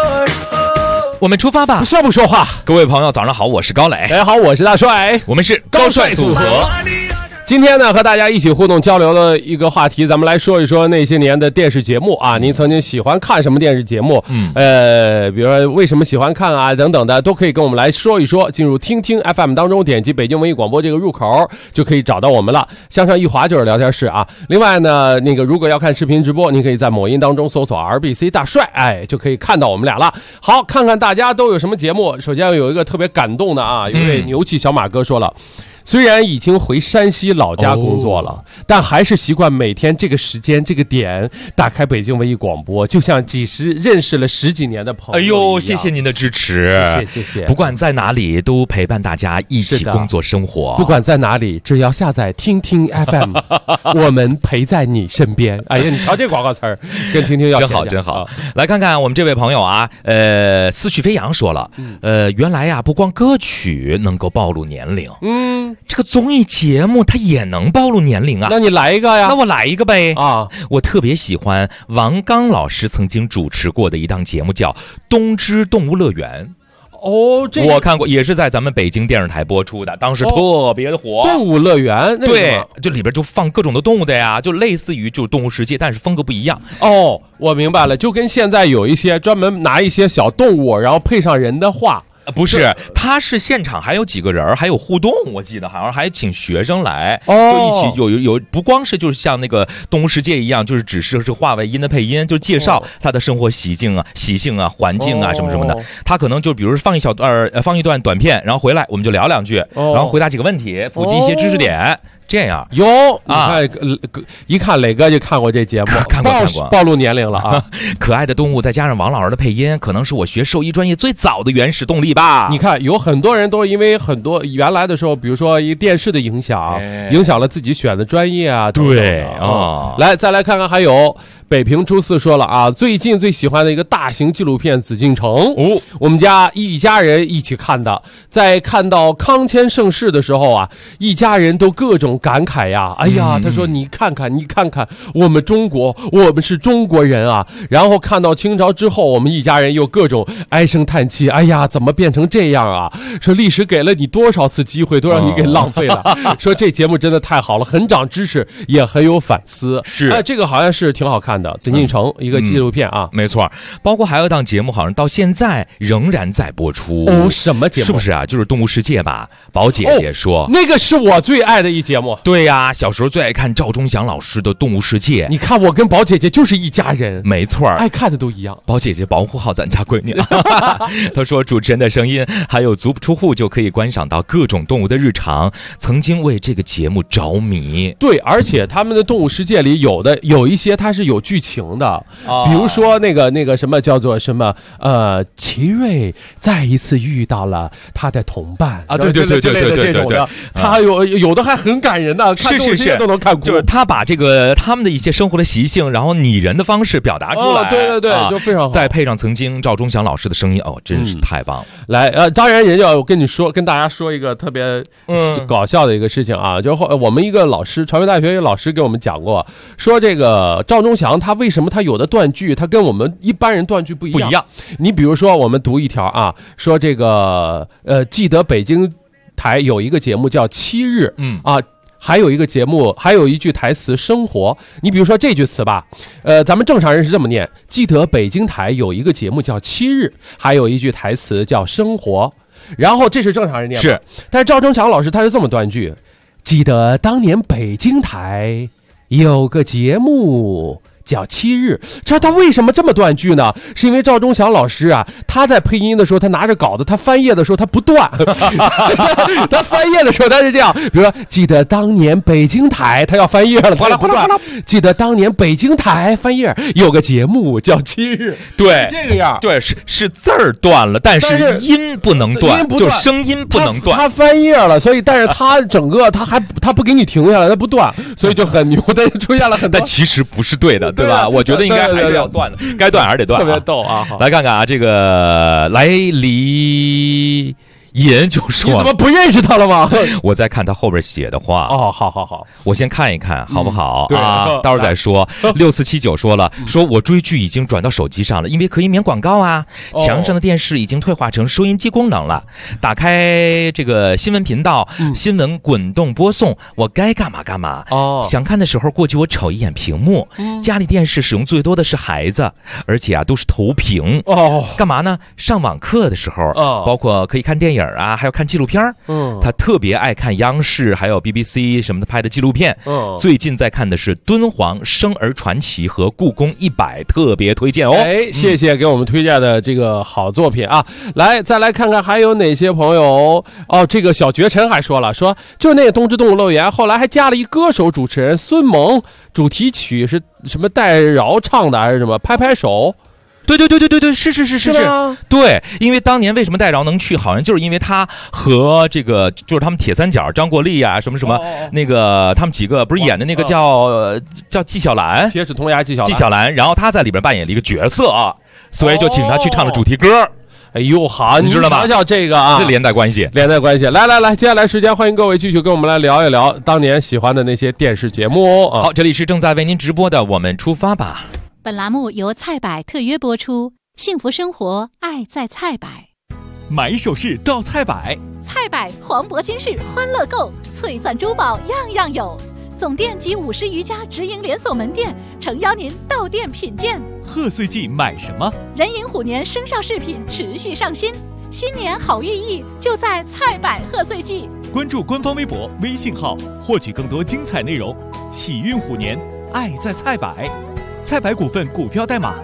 door. 我们出发吧， 不笑不说话。 各位朋友，早上好，我是高磊。 大家好，我是大帅。 我们是高帅组合。 今天呢，和大家一起互动交流的一个话题，咱们来说一说那些年的电视节目啊。您曾经喜欢看什么电视节目？比如说为什么喜欢看啊，等等的，都可以跟我们来说一说。进入听听 FM 当中，点击北京文艺广播这个入口，就可以找到我们了。向上一滑就是聊天室啊。另外呢，如果要看视频直播，您可以在某音当中搜索 RBC 大帅，就可以看到我们俩了。好，看看大家都有什么节目。首先有一个特别感动的啊，有一位牛气小马哥说了。虽然已经回山西老家工作了，但还是习惯每天这个时间这个点打开北京文艺广播，就像认识了10几年的朋友。 哎呦，谢谢您的支持， 谢谢。 不管在哪里，都陪伴大家一起工作生活。 不管在哪里，只要下载听听 FM， 我们陪在你身边。哎呀，你瞧这广告词儿，跟听听要真好真好。来看看我们这位朋友啊，思绪飞扬说了，原来呀，不光歌曲能够暴露年龄，这个综艺节目它也能暴露年龄啊！ 那你来一个呀？ 那我来一个呗！啊，我特别喜欢王刚老师曾经主持过的一档节目，叫《东芝动物乐园》。 哦，这我看过，也是在咱们北京电视台播出的，当时特别的火。 动物乐园， 对，就里边就放各种的动物的呀，就类似于就是动物世界，但是风格不一样。 哦，我明白了，就跟现在有一些专门拿一些小动物，然后配上人的话。 不是，他是现场还有几个人，还有互动，我记得好像还请学生来，就一起有不光是就是像那个动物世界一样，就是只是话外音的配音，就介绍他的生活习性啊、环境啊什么什么的。他可能就比如放一段短片，然后回来我们就聊两句，然后回答几个问题，普及一些知识点。这样有啊，一看磊哥就看过这节目， 看过， 暴露年龄了啊！ 可爱的动物再加上王老师的配音，可能是我学兽医专业最早的原始动力吧。 你看，有很多人都因为很多原来的时候，比如说一电视的影响了自己选的专业啊。 对啊， 来再来看看，还有北平初四说了啊，最近最喜欢的一个大型纪录片《紫禁城》我们家一家人一起看的，在看到康乾盛世的时候啊，一家人都各种感慨呀，哎呀，他说你看看，我们是中国人啊。然后看到清朝之后，我们一家人又各种唉声叹气，哎呀，怎么变成这样啊？说历史给了你多少次机会，都让你给浪费了。说这节目真的太好了，很长知识，也很有反思。 是， 这个好像是挺好看的，紫禁城一个纪录片啊， 没错。包括还有一档节目，好像到现在仍然在播出。 什么节目？ 是不是啊？就是《动物世界》吧？宝姐姐说， 那个是我最爱的一节目。 对呀，小时候最爱看赵忠祥老师的《动物世界》。 你看，我跟宝姐姐就是一家人， 没错， 爱看的都一样。 宝姐姐保护好咱家闺女。她说，主持人的声音还有足不出户就可以观赏到各种动物的日常，曾经为这个节目着迷。 对，而且他们的《动物世界》里有一些它是有剧情的，比如说那个什么叫做什么奇瑞再一次遇到了他的同伴啊，对， 这种的，他有的还很感人的，看动物世界都能看哭。 就是他把这个他们的一些生活的习性，然后拟人的方式表达出来。 对，就非常好。 再配上曾经赵忠祥老师的声音，真是太棒了。 来，当然人家要跟大家说一个特别搞笑的一个事情啊，就我们一个老师，传媒大学一个老师给我们讲过，说这个赵忠祥长，它为什么它有的断句它跟我们一般人断句不一样？你比如说，我们读一条啊，说这个记得北京台有一个节目叫《七日》，还有一个节目，还有一句台词生活。你比如说这句词吧，咱们正常人是这么念：记得北京台有一个节目叫《七日》，还有一句台词叫生活。然后这是正常人念是， 但是赵忠祥老师他是这么断句：记得当年北京台有个节目叫七日。知道他为什么这么断句呢？是因为赵忠祥老师啊，他在配音的时候，他拿着稿子，他翻页的时候他不断，他翻页的时候他是这样，比如说记得当年北京台，他要翻页了，他不断。记得当年北京台翻页有个节目叫七日， 对， 这个样， 对，是字儿断了，但是音不能断，就声音不能断。 他翻页了，所以但是他整个他不给你停下来，他不断，所以就很牛，但是出现了很多。 但其实不是对的。对吧？我觉得应该还是要断的，该断还是得断。 特别逗啊！ 来看看啊，这个来李尹就说：“ 你怎么不认识他了吗？” 我在看他后边写的话。 哦，好， 我先看一看，好不好？ 对啊，到时候再说。6479说了，说我追剧已经转到手机上了，因为可以免广告啊。墙上的电视已经退化成收音机功能了。打开这个新闻频道，新闻滚动播送，我该干嘛干嘛。想看的时候过去我瞅一眼屏幕。家里电视使用最多的是孩子，而且啊都是投屏。干嘛呢？上网课的时候，包括可以看电影啊，还有看纪录片。他特别爱看央视还有 BBC 什么的拍的纪录片。最近在看的是敦煌生儿传奇和故宫100，特别推荐哦。 谢谢给我们推荐的这个好作品啊！来，再来看看还有哪些朋友这个小绝尘还说了，说就那个冬之动物乐园，后来还加了一歌手主持人孙萌，主题曲是什么戴娆唱的还是什么拍拍手？ 对，是，对，因为当年为什么戴娆能去，好像就是因为他和这个就是他们铁三角张国立啊什么那个他们几个不是演的那个叫纪晓岚， 铁齿铜牙纪晓岚，然后他在里边扮演了一个角色啊，所以就请他去唱了主题歌。 哎呦，好， 你知道吗？ 瞧瞧这个啊， 这连带关系。 来，接下来时间欢迎各位继续跟我们来聊一聊当年喜欢的那些电视节目。 好，这里是正在为您直播的《我们出发吧》。 本栏目由菜百特约播出，幸福生活，爱在菜百。 买首饰到菜百， 菜百黄渤金饰欢乐购，翠钻珠宝样样有。总店及50余家直营连锁门店，诚邀您到店品鉴。 贺岁季买什么？ 壬寅虎年生肖饰品持续上新，新年好寓意就在菜百贺岁季。 关注官方微博、微信号，获取更多精彩内容。喜运虎年，爱在菜百。菜百股份股票代码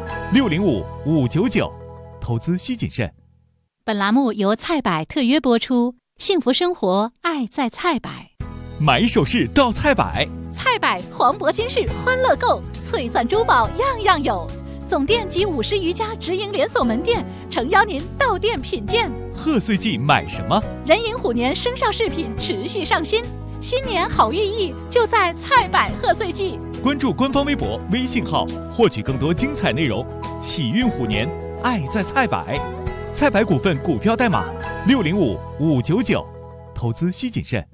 605599，投资需谨慎。 本栏目由菜百特约播出，幸福生活，爱在菜百。 买首饰到菜百， 菜百黄渤金饰欢乐购，翠钻珠宝样样有。总店及50余家直营连锁门店，诚邀您到店品鉴。 贺岁季买什么？ 壬寅虎年生肖饰品持续上新，新年好寓意就在菜百贺岁季。 关注官方微博、微信号，获取更多精彩内容。喜运虎年，爱在菜百。菜百股份股票代码605599，投资需谨慎。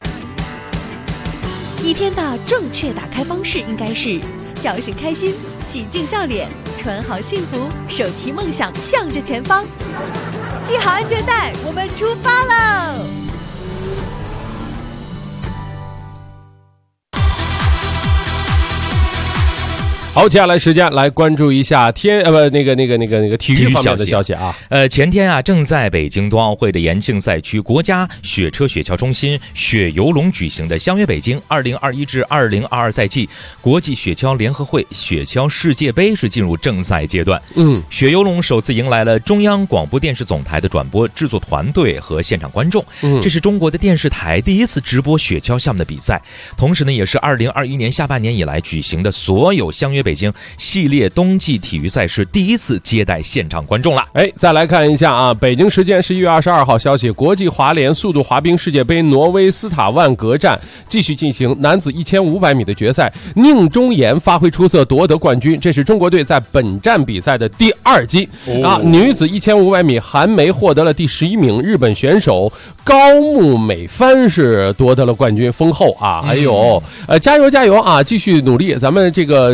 一天的正确打开方式应该是叫醒开心，洗净笑脸，穿好幸福，手提梦想向着前方。系好安全带，我们出发喽！ 好，接下来时间来关注一下体育方面的消息啊。 前天啊，正在北京冬奥会的延庆赛区国家雪车雪橇中心雪游龙举行的相约北京2021至2022赛季国际雪橇联合会雪橇世界杯是进入正赛阶段。雪游龙首次迎来了中央广播电视总台的转播制作团队和现场观众。这是中国的电视台第一次直播雪橇项目的比赛，同时呢，也是2021年下半年以来举行的所有相约北京系列冬季体育赛事第一次接待现场观众了。 再来看一下啊，北京时间11月22号消息，国际滑联速度滑冰世界杯挪威斯塔万格站继续进行男子1500米的决赛，宁忠岩发挥出色夺得冠军，这是中国队在本站比赛的第2金。女子1500米韩梅获得了第11名，日本选手高木美帆是夺得了冠军封后啊。加油啊，继续努力，咱们这个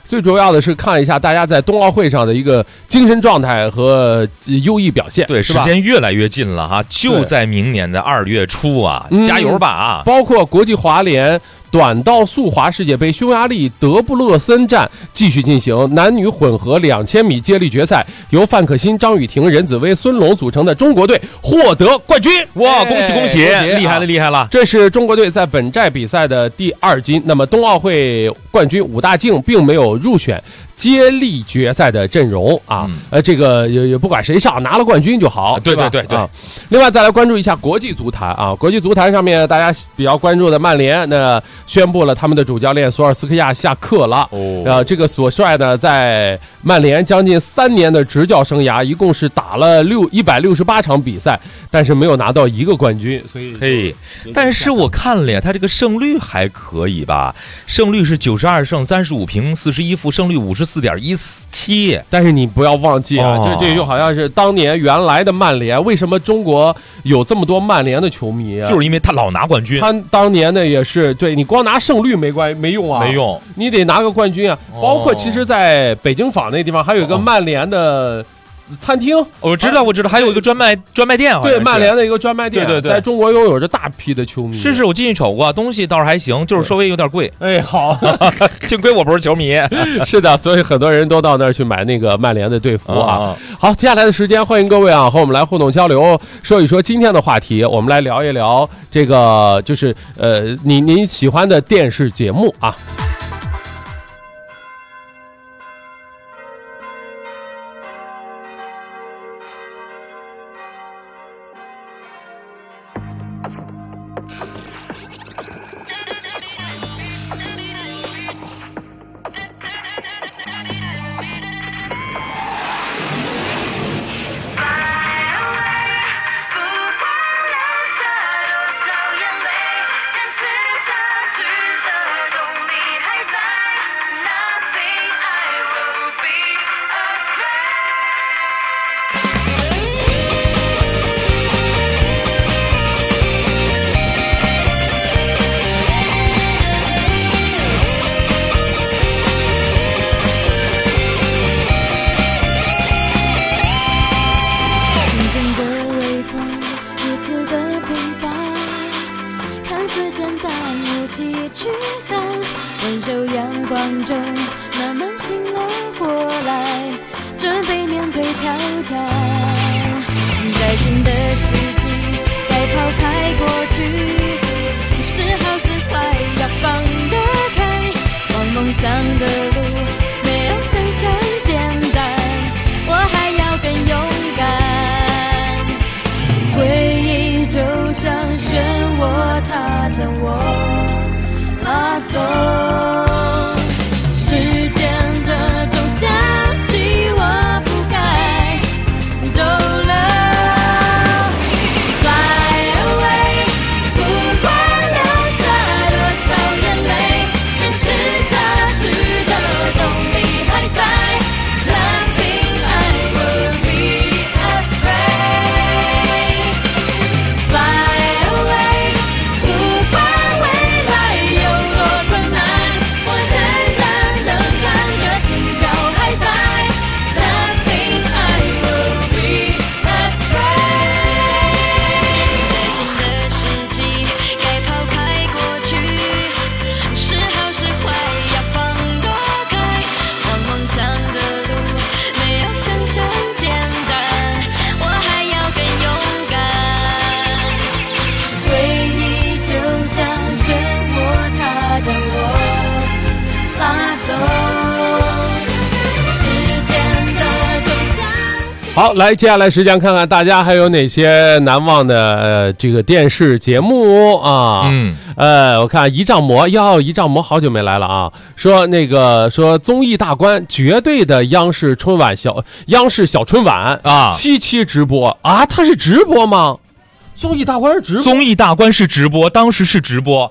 最主要的是看一下大家在冬奥会上的一个精神状态和优异表现。 对，时间越来越近了哈，就在明年的2月初啊，加油吧啊！ 包括国际滑联短道速滑世界杯匈牙利德布勒森站继续进行，男女混合2000米接力决赛，由范可新、张雨婷、任子威、孙龙组成的中国队获得冠军。 哇，恭喜恭喜，厉害了厉害了！ 这是中国队在本站比赛的第2金。那么冬奥会冠军武大靖并没有入选接力决赛的阵容啊，这个也不管谁上，拿了冠军就好。 对对对对。 另外再来关注一下国际足坛啊，国际足坛上面大家比较关注的曼联，那宣布了他们的主教练索尔斯克亚下课了。这个索帅呢，在曼联将近3年的执教生涯，一共是打了168场比赛，但是没有拿到1个冠军。所以， 但是我看了呀，他这个胜率还可以吧？胜率是92胜35平41负，胜率54.17%。 但是你不要忘记啊，这就好像是当年原来的曼联，为什么中国有这么多曼联的球迷啊？ 就是因为他老拿冠军。 他当年呢也是，对，你光拿胜率没用啊， 没用， 你得拿个冠军啊。包括其实在北京坊那地方还有一个曼联的餐厅， 我知道，还有一个专卖店， 对，曼联的一个专卖店， 对， 在中国拥有着大批的球迷。 是，我进去瞅过，东西倒是还行，就是稍微有点贵。 哎，好， 幸亏我不是球迷。 是的，所以很多人都到那儿去买那个曼联的队服啊。好，接下来的时间，欢迎各位啊和我们来互动交流，说一说今天的话题，我们来聊一聊这个，就是您喜欢的电视节目啊。 在新的世纪，该抛开过去，是好是坏要放得开。往梦想的路没有想象简单，我还要更勇敢。回忆就像漩涡，它将我拉走。时间的钟响起，我不该走了。 好，来，接下来时间看看大家还有哪些难忘的这个电视节目啊？我看一丈魔好久没来了啊。说综艺大观绝对的央视小春晚啊，7期直播啊，它是直播吗？综艺大观是直播， 综艺大观是直播，当时是直播。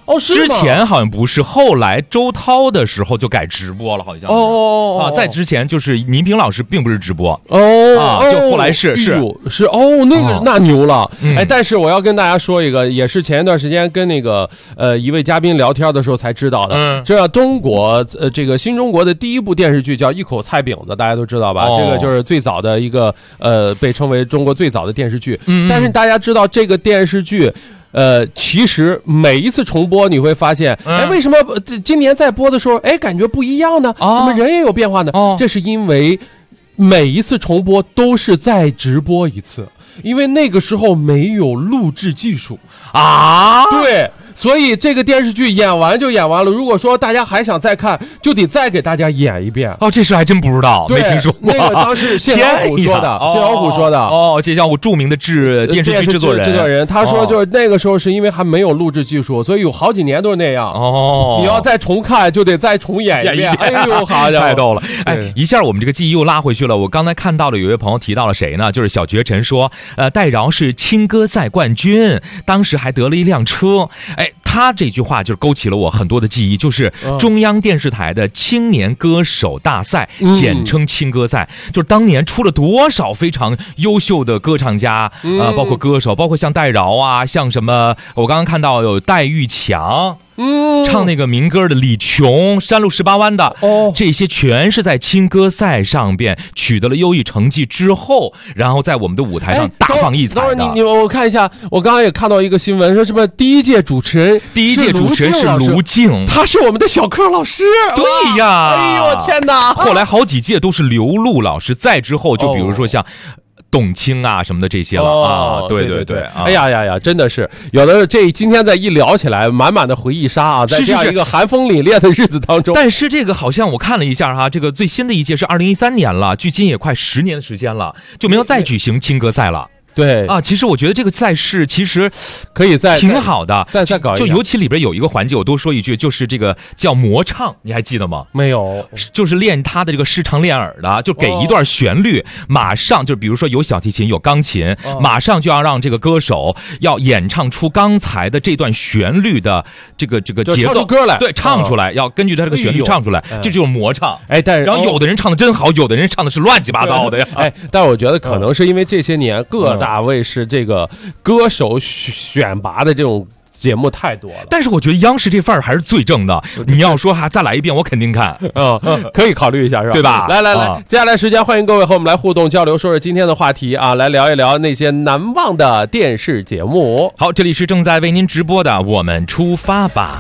哦，是之前好像不是，后来周涛的时候就改直播了，好像是。在之前就是倪萍老师并不是直播就后来是那牛了。但是我要跟大家说一个，也是前一段时间跟那个一位嘉宾聊天的时候才知道的。这中国这个新中国的第一部电视剧叫《一口菜饼子》，大家都知道吧？这个就是最早的一个被称为中国最早的电视剧。但是大家知道这个电视剧。其实每一次重播你会发现，为什么今年在播的时候，感觉不一样呢？怎么人也有变化呢？这是因为每一次重播都是再直播一次，因为那个时候没有录制技术啊。对。所以这个电视剧演完就演完了，如果说大家还想再看，就得再给大家演一遍。 这事还真不知道，没听说过。 那个当时谢小虎说的，谢小虎说的。 谢小虎著名的电视剧制作人， 他说就是那个时候是因为还没有录制技术，所以有好几年都是那样。你要再重看就得再重演一遍。哎呦，好家伙， 太逗了！一下我们这个记忆又拉回去了。我刚才看到了有一位朋友提到了谁呢？就是小绝尘说，戴娆是青歌赛冠军，当时还得了一辆车。他这句话就勾起了我很多的记忆，就是中央电视台的青年歌手大赛，简称青歌赛，就是当年出了多少非常优秀的歌唱家包括歌手，包括像戴娆啊，像什么我刚刚看到有戴玉强。唱那个民歌的李琼，山路18弯的这些全是在青歌赛上边取得了优异成绩之后，然后在我们的舞台上大放异彩的。 我看一下，我刚刚也看到一个新闻，说什么第一届主持人是卢静，他是我们的小柯老师。 对呀， 哎呦我天哪！ 后来好几届都是刘璐老师，再之后就比如说像董卿啊什么的这些了对， 哎呀，真的是有的今天再一聊起来，满满的回忆杀啊，在这样一个寒风凛冽的日子当中。 但是这个好像我看了一下哈，这个最新的一届是2013年了，距今也快10年的时间了，就没有再举行青歌赛了。 对其实我觉得这个赛事其实可以挺好的， 再搞一下。 就尤其里边有一个环节，我多说一句，就是这个叫模唱，你还记得吗？ 没有， 就是练他的这个视唱练耳的，就给一段旋律，马上就比如说有小提琴有钢琴，马上就要让这个歌手要演唱出刚才的这段旋律的这个节奏， 唱出歌来， 对，唱出来，要根据他这个旋律唱出来，这就是模唱。然后有的人唱的真好，有的人唱的是乱七八糟的呀。 但我觉得可能是因为这些年各大卫视这个歌手选拔的这种节目太多了， 但是我觉得央视这份儿还是最正的。你要说再来一遍，我肯定看。 可以考虑一下，是吧？ 对吧？ 来，接下来时间欢迎各位和我们来互动交流，说说今天的话题啊，来聊一聊那些难忘的电视节目。 好，这里是正在为您直播的，我们出发吧。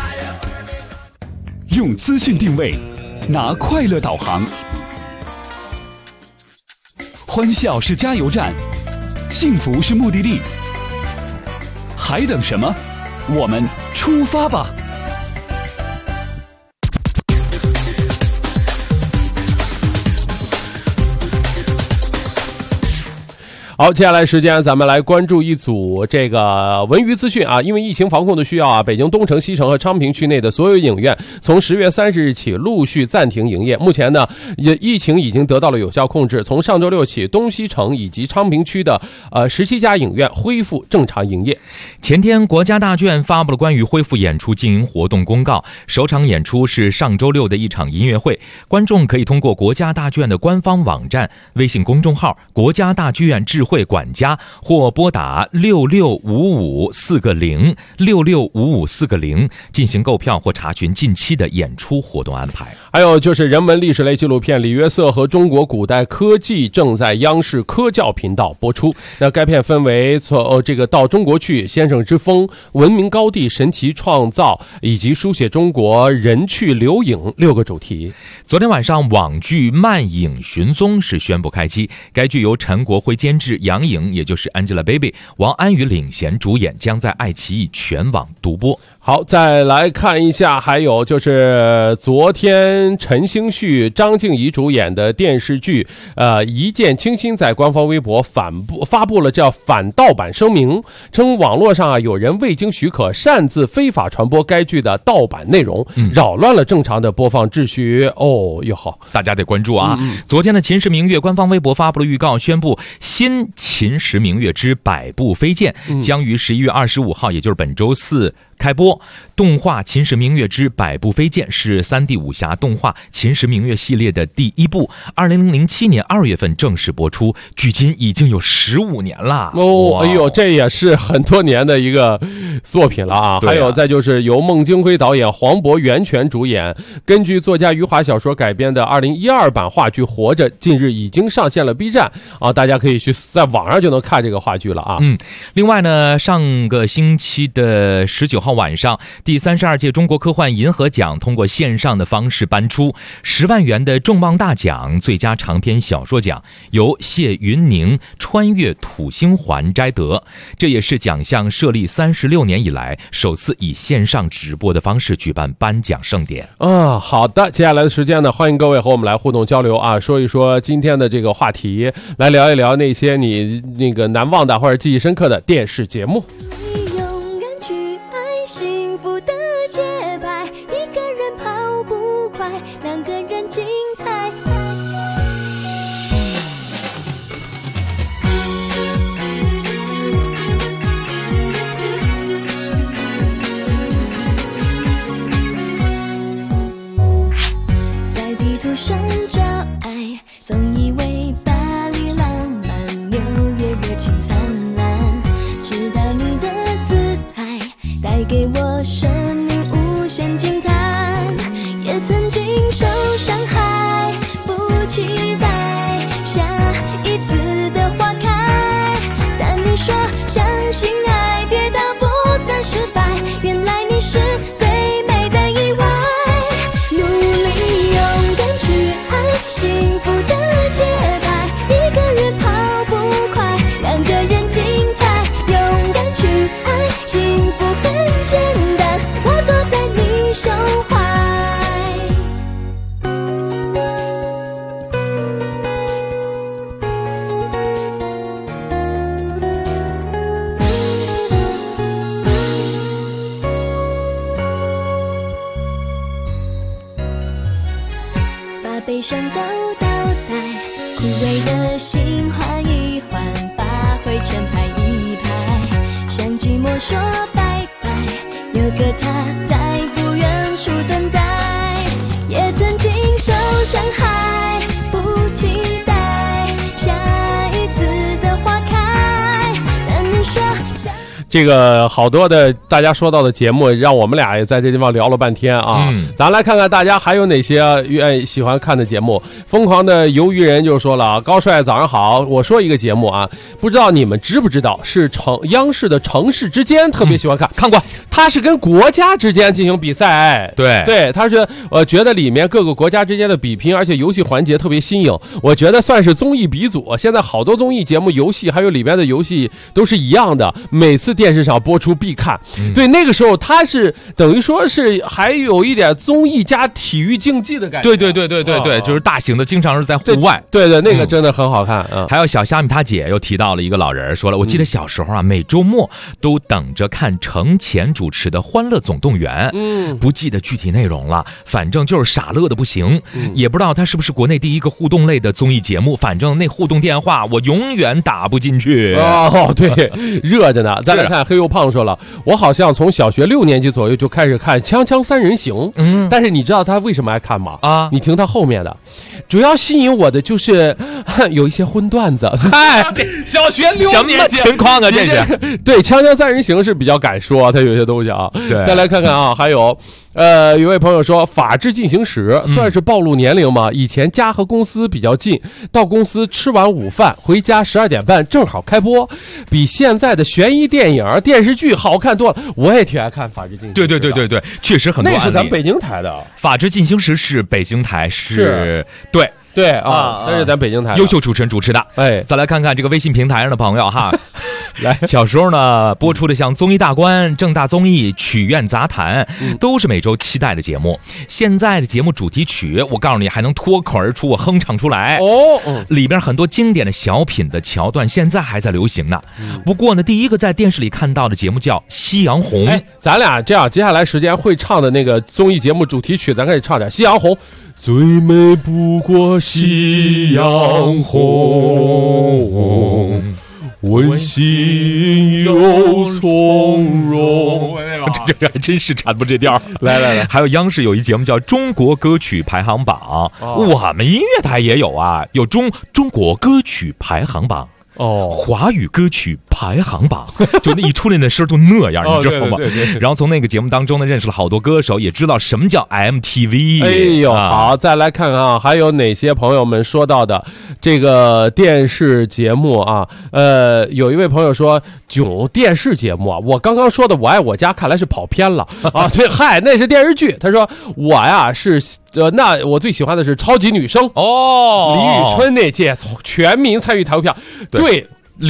用资讯定位，拿快乐导航。欢笑是加油站，幸福是目的地，还等什么？我们出发吧！ 好，接下来时间咱们来关注一组这个文娱资讯啊。因为疫情防控的需要啊，北京东城、西城和昌平区内的所有影院从10月30日起陆续暂停营业。目前呢，疫情已经得到了有效控制。从上周六起，东西城以及昌平区的17家影院恢复正常营业。 前天，国家大剧院发布了关于恢复演出经营活动公告。首场演出是上周六的一场音乐会，观众可以通过国家大剧院的官方网站、微信公众号“国家大剧院智慧管家”或拨打665540665540进行购票或查询近期的演出活动安排。 还有就是人文历史类纪录片《李约瑟和中国古代科技》正在央视科教频道播出。那该片分为从这个到中国去、先生之风、文明高地、神奇创造以及书写中国人去留影6个主题。 昨天晚上，网剧《漫影寻踪》是宣布开机，该剧由陈国辉监制，杨颖也就是 Angelababy、王安宇领衔主演，将在爱奇艺全网独播。 好，再来看一下，还有就是昨天陈星旭、张静怡主演的电视剧一见倾心在官方微博发布了叫反盗版声明，称网络上有人未经许可擅自非法传播该剧的盗版内容，扰乱了正常的播放秩序。哟好， 大家得关注啊。昨天的秦时明月官方微博发布了预告，宣布新秦时明月之百步飞剑将于11月25号，也就是本周四开播。动画《秦时明月之百步飞剑》是3D 武侠动画《秦时明月》系列的第一部，2007年2月份正式播出，距今已经有15年了。 哎呦，这也是很多年的一个作品了啊！还有再就是由孟京辉导演、黄渤袁泉主演，根据作家余华小说改编的2012版话剧《活着》，近日已经上线了 B 站啊，大家可以去在网上就能看这个话剧了啊。 另外呢，上个星期的19号晚上，第32届中国科幻银河奖通过线上的方式颁出10万元的重磅大奖，最佳长篇小说奖由谢云宁《穿越土星环》摘得，这也是奖项设立36年以来首次以线上直播的方式举办颁奖盛典啊。好的，接下来的时间呢，欢迎各位和我们来互动交流啊，说一说今天的这个话题，来聊一聊那些你那个难忘的或者记忆深刻的电视节目。 勇敢去爱，幸福的节拍，一个人跑不快，两个人精彩。在地图上找爱，总以为巴黎浪漫，纽约热情灿烂，直到你的姿态带给我生命无限惊叹，也曾经受伤害，不期待下一次的花开，但你说相信爱，跌倒不算失败，原来你是最美的意外，努力勇敢去爱，幸福的节拍，一个人跑不快，两个人精彩，勇敢去爱，幸福很简单，我躲在你胸怀。把悲伤都倒带，枯萎的心换一换，把灰尘拍一拍，向寂寞说拜拜，有个他在不远处等待，也曾经受伤害，不期待下一次的花开，但你说这个好多的大家说到的节目，让我们俩也在这地方聊了半天啊。咱来看看大家还有哪些愿意喜欢看的节目。疯狂的鱿鱼人就说了啊，高帅早上好，我说一个节目啊，不知道你们知不知道，是央视的城市之间，特别喜欢看， 看过。 它是跟国家之间进行比赛，对，它是觉得里面各个国家之间的比拼，而且游戏环节特别新颖，我觉得算是综艺鼻祖。现在好多综艺节目游戏还有里面的游戏都是一样的，每次电视上播出必看。对，那个时候它是等于说是还有一点综艺加体育竞技的感觉。 对，就是大型的，经常是在户外。 对，那个真的很好看。 还有小虾米他姐又提到了一个老人，说了，我记得小时候啊，每周末都等着看程前主持的《欢乐总动员》。不记得具体内容了，反正就是傻乐的不行。也不知道它是不是国内第一个互动类的综艺节目，反正那互动电话我永远打不进去。 对，热着呢。再来看黑又胖说了，我好像从小学6年级左右就开始看《锵锵三人行》。但是你知道他为什么爱看吗？你听他后面的，主要吸引我的就是有一些荤段子。 小学6年级情况啊，这是。 对，《锵锵三人行》是比较敢说，他有些东西啊。再来看看啊，还有有位朋友说，《法制进行时》算是暴露年龄吗？以前家和公司比较近，到公司吃完午饭回家12点半正好开播，比现在的悬疑电影电视剧好看多了。我也挺爱看《法制进行时》。 对，确实很多案例。 那是咱们北京台的，《 法制进行时》是北京台，是对啊，那是咱北京台优秀主持人主持的。再来看看这个微信平台上的朋友哈。来，小时候呢播出的像综艺大观、正大综艺、曲苑杂谈，都是每周期待的节目。现在的节目主题曲，我告诉你还能脱口而出，我哼唱出来里边很多经典的小品的桥段，现在还在流行呢。不过呢，第一个在电视里看到的节目叫《夕阳红》。 咱俩这样，接下来时间会唱的那个综艺节目主题曲，咱可以唱点《夕阳红》。最美不过夕阳红，温馨又从容。 这还真是缠不这调。 来， 还有央视有一节目叫《中国歌曲排行榜》，我们音乐台也有啊，有中国歌曲排行榜。华语歌曲排行榜，就那一出来那声都那样，你知道吗？ 对。 然后从那个节目当中呢，认识了好多歌手，也知道什么叫 MTV。 哎呦，好，再来看看啊，还有哪些朋友们说到的这个电视节目啊？有一位朋友说电视节目啊，我刚刚说的《我爱我家》看来是跑偏了啊。对，嗨，那是电视剧。他说我呀是那我最喜欢的是超级女声李宇春那届全民参与投票。对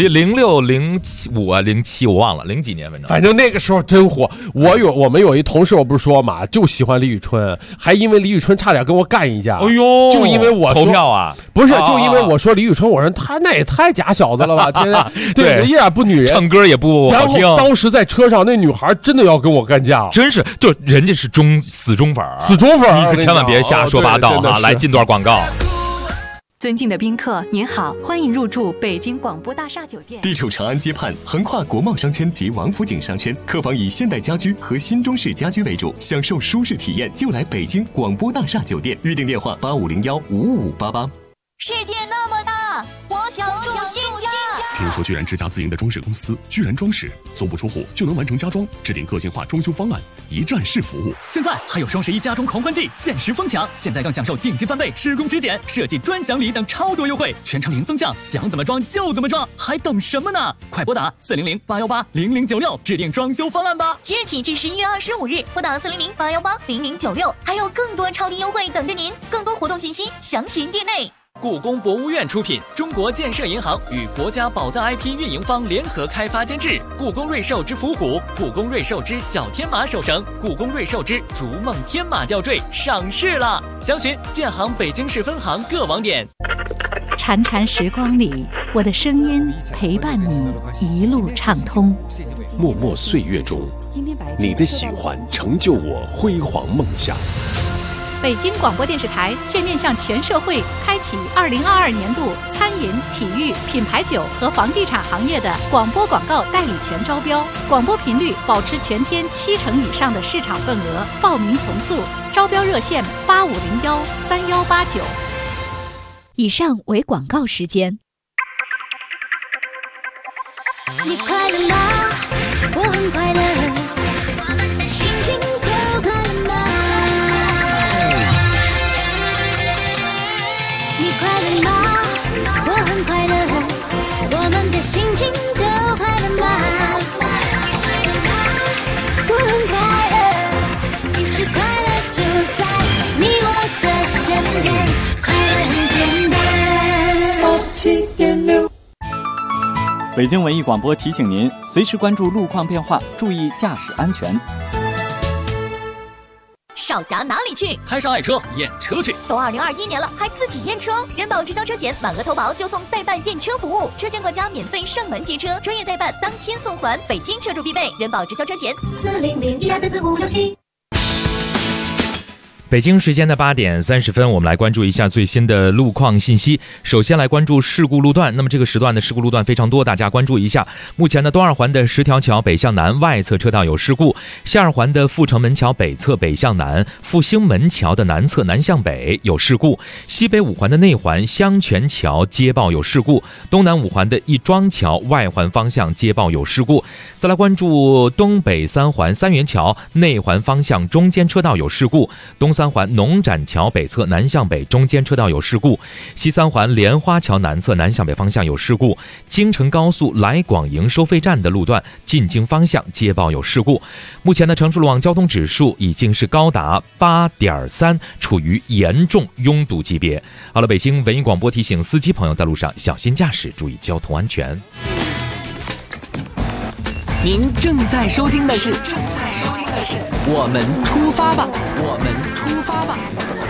06、05啊07我忘了，0几年反正那个时候真火。我们有一同事，我不是说嘛，就喜欢李宇春，还因为李宇春差点跟我干一架。 哎呦， 就因为我投票啊， 不是，就因为我说李宇春，我说他那也太假小子了吧，天天对，一点不女人， 唱歌也不好听。 然后当时在车上，那女孩真的要跟我干架， 真是，就人家是死忠粉，你可千万别瞎说八道哈。来，进段广告。 尊敬的宾客，您好，欢迎入住北京广播大厦酒店。 地处长安街畔，横跨国贸商圈及王府井商圈，客房以现代家居和新中式家居为主，享受舒适体验就来北京广播大厦酒店。预订电话8501-55588。 世界那么大，我想住新家。 听说居然之家自营的装饰公司居然装饰，足不出户就能完成家装，制定个性化装修方案，一站式服务。 现在还有双11家装狂欢季，限时疯抢！现在更享受定金翻倍、施工质检、设计专享礼等超多优惠，全程零增项，想怎么装就怎么装，还等什么呢？快拨打400-818-0096制定装修方案吧！ 即日起至11月25日，拨打400-818-0096，还有更多超低优惠等着您。更多活动信息详询店内。 故宫博物院出品，中国建设银行与国家宝藏 IP 运营方联合开发监制。故宫瑞兽之伏虎、故宫瑞兽之小天马手绳、故宫瑞兽之逐梦天马吊坠上市了，详询建行北京市分行各网点。 潺潺时光里，我的声音陪伴你一路畅通。 默默岁月中，你的喜欢成就我辉煌梦想。 北京广播电视台现面向全社会开启2022年度餐饮、体育、品牌酒和房地产行业的广播广告代理权招标，广播频率保持全天70%以上的市场份额，报名从速，招标热线8501-3189。以上为广告时间。 你快乐吗？我很快乐，心情都快乐吗？你快乐吗？我很快乐，我们的心情都快乐吗？我很快乐，其实快乐就在你我的身边，快乐很简单。 87.6。北京文艺广播提醒您，随时关注路况变化，注意驾驶安全。 少侠哪里去？ 还上爱车验车去。 都2021年了，还自己验车？人保直销车险满额投保就送代办验车服务，车险管家免费上门接车，专业代办当天送还，北京车主必备。人保直销车险40012444567。 北京时间的8点30分，我们来关注一下最新的路况信息。首先来关注事故路段，那么这个时段的事故路段非常多，大家关注一下。目前呢，东二环的10条桥北向南外侧车道有事故，西二环的阜成门桥北侧北向南，复兴门桥的南侧南向北有事故，西北5环的内环香泉桥接报有事故，东南5环的亦庄桥外环方向接报有事故。再来关注东北3环三元桥内环方向中间车道有事故，东3环农展桥北侧南向北中间车道有事故，西3环莲花桥南侧南向北方向有事故，京承高速来广营收费站的路段进京方向接报有事故。目前的城市路网交通指数已经是高达8.3，处于严重拥堵级别。好了，北京文艺广播提醒司机朋友在路上小心驾驶，注意交通安全。 您正在收听的是我们出发吧，我们出发吧。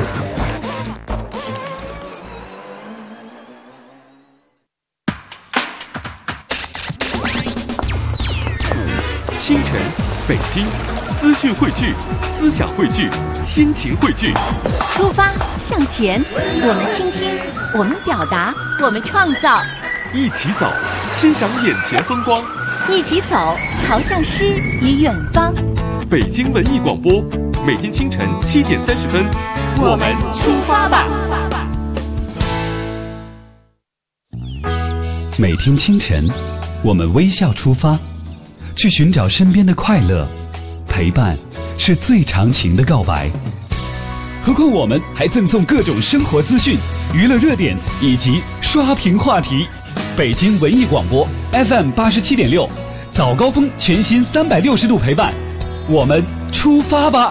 清晨，北京，资讯汇聚，思想汇聚，心情汇聚。 出发向前，我们倾听，我们表达，我们创造。 一起走，欣赏眼前风光。 一起走，朝向诗与远方。 北京文艺广播，每天清晨7点30分， 我们出发吧。 每天清晨，我们微笑出发，去寻找身边的快乐。陪伴是最长情的告白。何况我们还赠送各种生活资讯、娱乐热点以及刷屏话题。北京文艺广播 FM 87.6，早高峰全新360度陪伴，我们出发吧。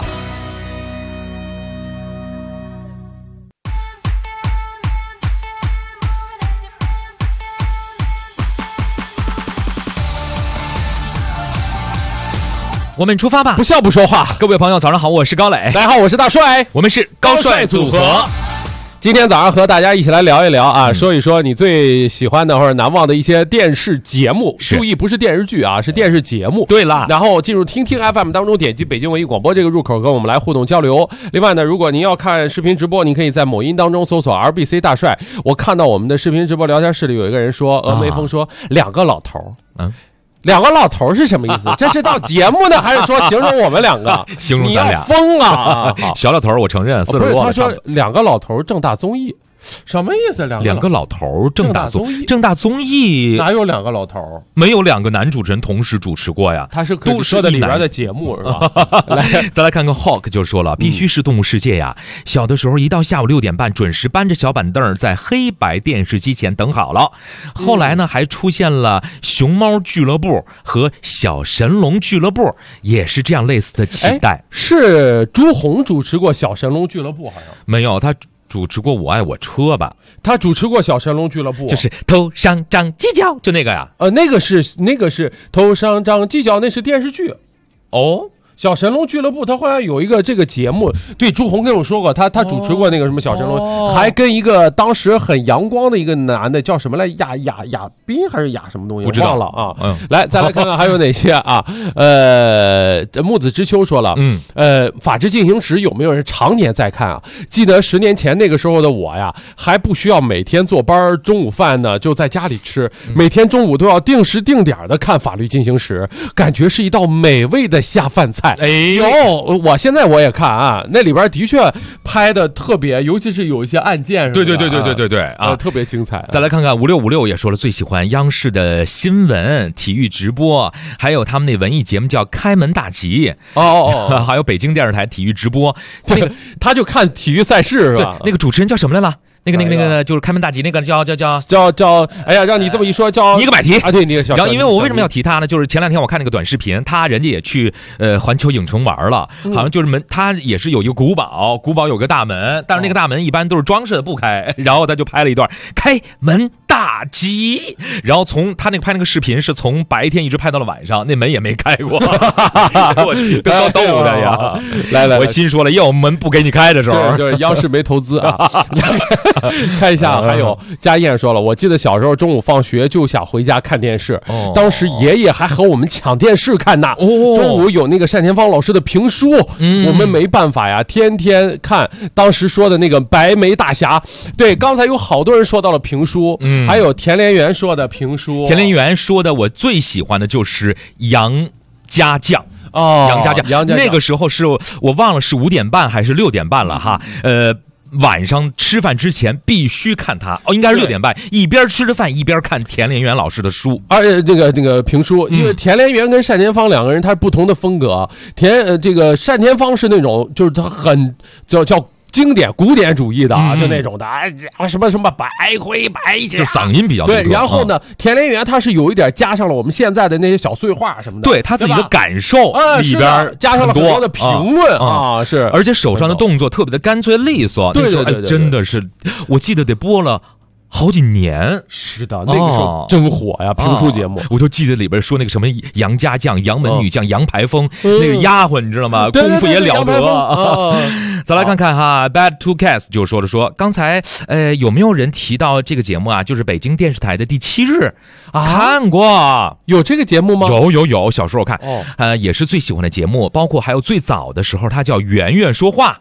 我们出发吧， 不笑不说话。 各位朋友早上好，我是高磊。 大家好，我是大帅， 我们是高帅组合。 今天早上和大家一起来聊一聊啊，说一说你最喜欢的或者难忘的一些电视节目。注意，不是电视剧啊，是电视节目。 对啦， 然后进入听听 FM 当中，点击北京文艺广播这个入口，跟我们来互动交流。另外呢，如果您要看视频直播，您可以在某音当中搜索 RBC 大帅。我看到我们的视频直播聊天室里有一个人说，峨眉峰说两个老头两个老头是什么意思？这是到节目呢，还是说形容我们两个？ 形容咱俩。 你要疯了！ 小老头，我承认40多了。 他说两个老头正大综艺，什么意思？ 两个老头正大综艺，正大综艺哪有两个老头？ 没有两个男主持人同时主持过呀。 他是都说的里边的节目是吧？ 来，再来看看 Hawk 就说了，必须是动物世界呀。小的时候一到下午6点半，准时搬着小板凳在黑白电视机前等好了。后来呢，还出现了熊猫俱乐部和小神龙俱乐部，也是这样类似的期待。 是朱红主持过小神龙俱乐部，好像没有他。主持过《我爱我车》吧？ 他主持过小神龙俱乐部， 就是头上长犄角，就那个呀。 那个是头上长犄角，那是电视剧。哦。小神龙俱乐部，他好像有一个这个节目，对，朱红跟我说过，他主持过那个什么小神龙，还跟一个当时很阳光的一个男的叫什么来，亚斌还是亚什么东西， 不知道忘了啊。来，再来看看还有哪些啊？木子之秋说了，法制进行时有没有人常年在看啊？记得10年前那个时候的我呀，还不需要每天坐班，中午饭呢就在家里吃，每天中午都要定时定点的看法律进行时，感觉是一道美味的下饭菜。 哎呦，我现在我也看啊，那里边的确拍的特别，尤其是有一些案件， 对啊， 特别精彩。 再来看看5656也说了，最喜欢央视的新闻、体育直播，还有他们那文艺节目叫《开门大吉》还有北京电视台体育直播， 他就看体育赛事是吧？ 那个主持人叫什么来了？那个就是开门大吉那个叫， 哎呀，让你这么一说叫尼格百提啊，对，你然后因为我为什么要提他呢？就是前2天我看那个短视频，人家也去环球影城玩了，好像就是他也是有一个古堡有个大门，但是那个大门一般都是装饰的不开，然后他就拍了一段开门大吉，然后从他拍那个视频是从白天一直拍到了晚上，那门也没开过，我去，够逗的呀！ 来， 我心说了，要门不给你开的时候， 就是央视没投资啊。看一下，还有家燕说了，我记得小时候中午放学就想回家看电视，当时爷爷还和我们抢电视看呢。中午有那个单田芳老师的评书，我们没办法呀，天天看。当时说的那个白眉大侠，对，刚才有好多人说到了评书，还有田连元说的评书。 田连元说的，我最喜欢的就是杨家将。杨家将，那个时候是我忘了是5点半还是6点半了哈，晚上吃饭之前必须看它，应该是6点半，一边吃着饭一边看田连元老师的书， 而且那个评书，因为田连元跟单田芳两个人他是不同的风格，这个单田芳是那种就是他很叫经典古典主义的啊，就那种的什么白灰白甲， 就嗓音比较对。然后呢，田连元他是有一点加上了我们现在的那些小碎话什么的， 对他自己的感受里边加上了很多的评论啊，是， 而且手上的动作特别的干脆利索， 对， 真的是，我记得得播了好几年。 是的，那个时候真火呀，评书节目。 我就记得里边说那个什么杨家将、杨门女将、杨排风，那个丫鬟你知道吗？功夫也了得。再来看看哈 ，Bad to Cast 就说了说，刚才有没有人提到这个节目啊？就是北京电视台的第7日，看过有这个节目吗？ 有，小时候看，也是最喜欢的节目，包括还有最早的时候，它叫圆圆说话。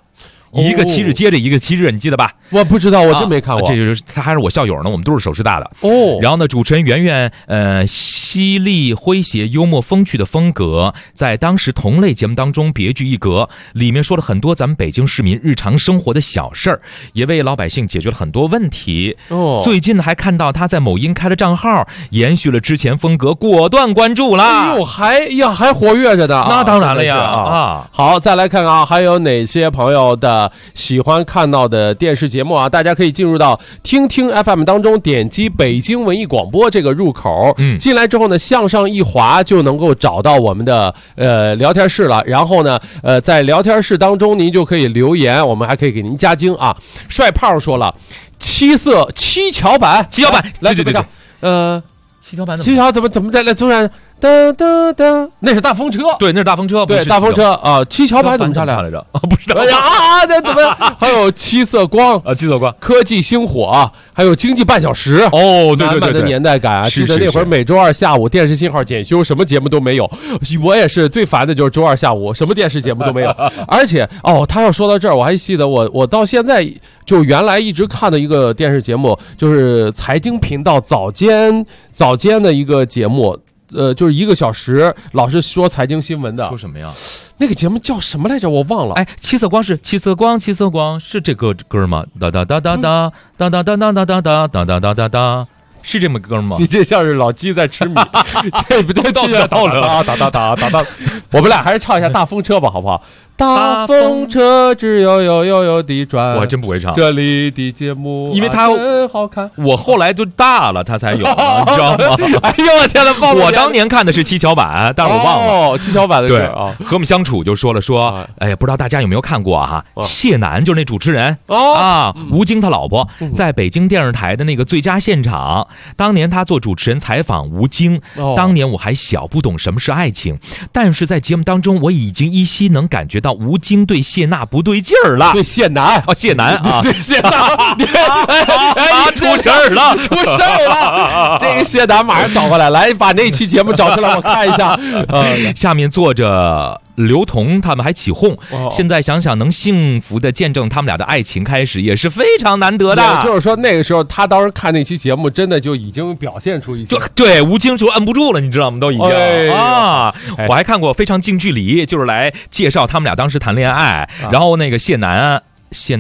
一个七日接着一个七日，你记得吧？ 我不知道，我真没看过。 这就是他还是我校友呢，我们都是首师大的哦。 然后呢，主持人圆圆，犀利诙谐、幽默风趣的风格，在当时同类节目当中别具一格。里面说了很多咱们北京市民日常生活的小事儿，也为老百姓解决了很多问题。 哦， 最近还看到他在某音开了账号，延续了之前风格，果断关注了。 哎呦，还活跃着呢。 那当然了呀啊！好，再来看看啊，还有哪些朋友的喜欢看到的电视节目啊？大家可以进入到听听 FM 当中，点击北京文艺广播这个入口，进来之后呢，向上一滑就能够找到我们的聊天室了。然后呢，在聊天室当中您就可以留言，我们还可以给您加精啊。帅胖说了，七巧板，来这边看， 七巧板怎么在来突然。噔噔噔，那是大风车， 对，那是大风车， 对，大风车啊。七巧板怎么唱来着？ 不知道啊，这怎么样？还有七色光啊，七色光， 科技星火，还有经济半小时。 哦，对， 满满的年代感啊！记得那会儿每周二下午电视信号检修，什么节目都没有。我也是最烦的就是周二下午什么电视节目都没有。而且他要说到这儿，我还记得我到现在就原来一直看的一个电视节目，就是财经频道早间的一个节目。就是1个小时，老是说财经新闻的。 说什么呀？ 那个节目叫什么来着？我忘了。 哎，七色光是这个歌吗？哒哒哒哒哒哒哒哒哒哒哒哒哒哒哒哒，是这么歌吗？ 你这像是老鸡在吃米，对不对？ 到了， 哒。我们俩还是唱一下大风车吧，好不好？大风车只有地转， 我还真不会唱。 这里的节目， 因为它真好看。 我后来就大了，它才有，你知道吗？ 哎呦我天哪！ 我当年看的是七巧板，但是我忘了。 哦，七巧板的歌啊。 和我们相处就说，哎呀，不知道大家有没有看过哈？谢楠就是那主持人吴京他老婆，在北京电视台的那个最佳现场，当年他做主持人采访吴京，当年我还小，不懂什么是爱情，但是在节目当中，我已经依稀能感觉到吴京对谢娜不对劲儿了。 对谢楠谢楠啊， 对谢楠， 出事儿了， 这个谢楠马上找过来，来把那期节目找出来，我看一下。 下面坐着刘同他们还起哄，现在想想能幸福的见证他们俩的爱情开始，也是非常难得的。 就是说那个时候他当时看那期节目，真的就已经表现出一些， 对吴京就摁不住了，你知道吗？都已经我还看过非常近距离，就是来介绍他们俩当时谈恋爱，然后那个谢楠，我现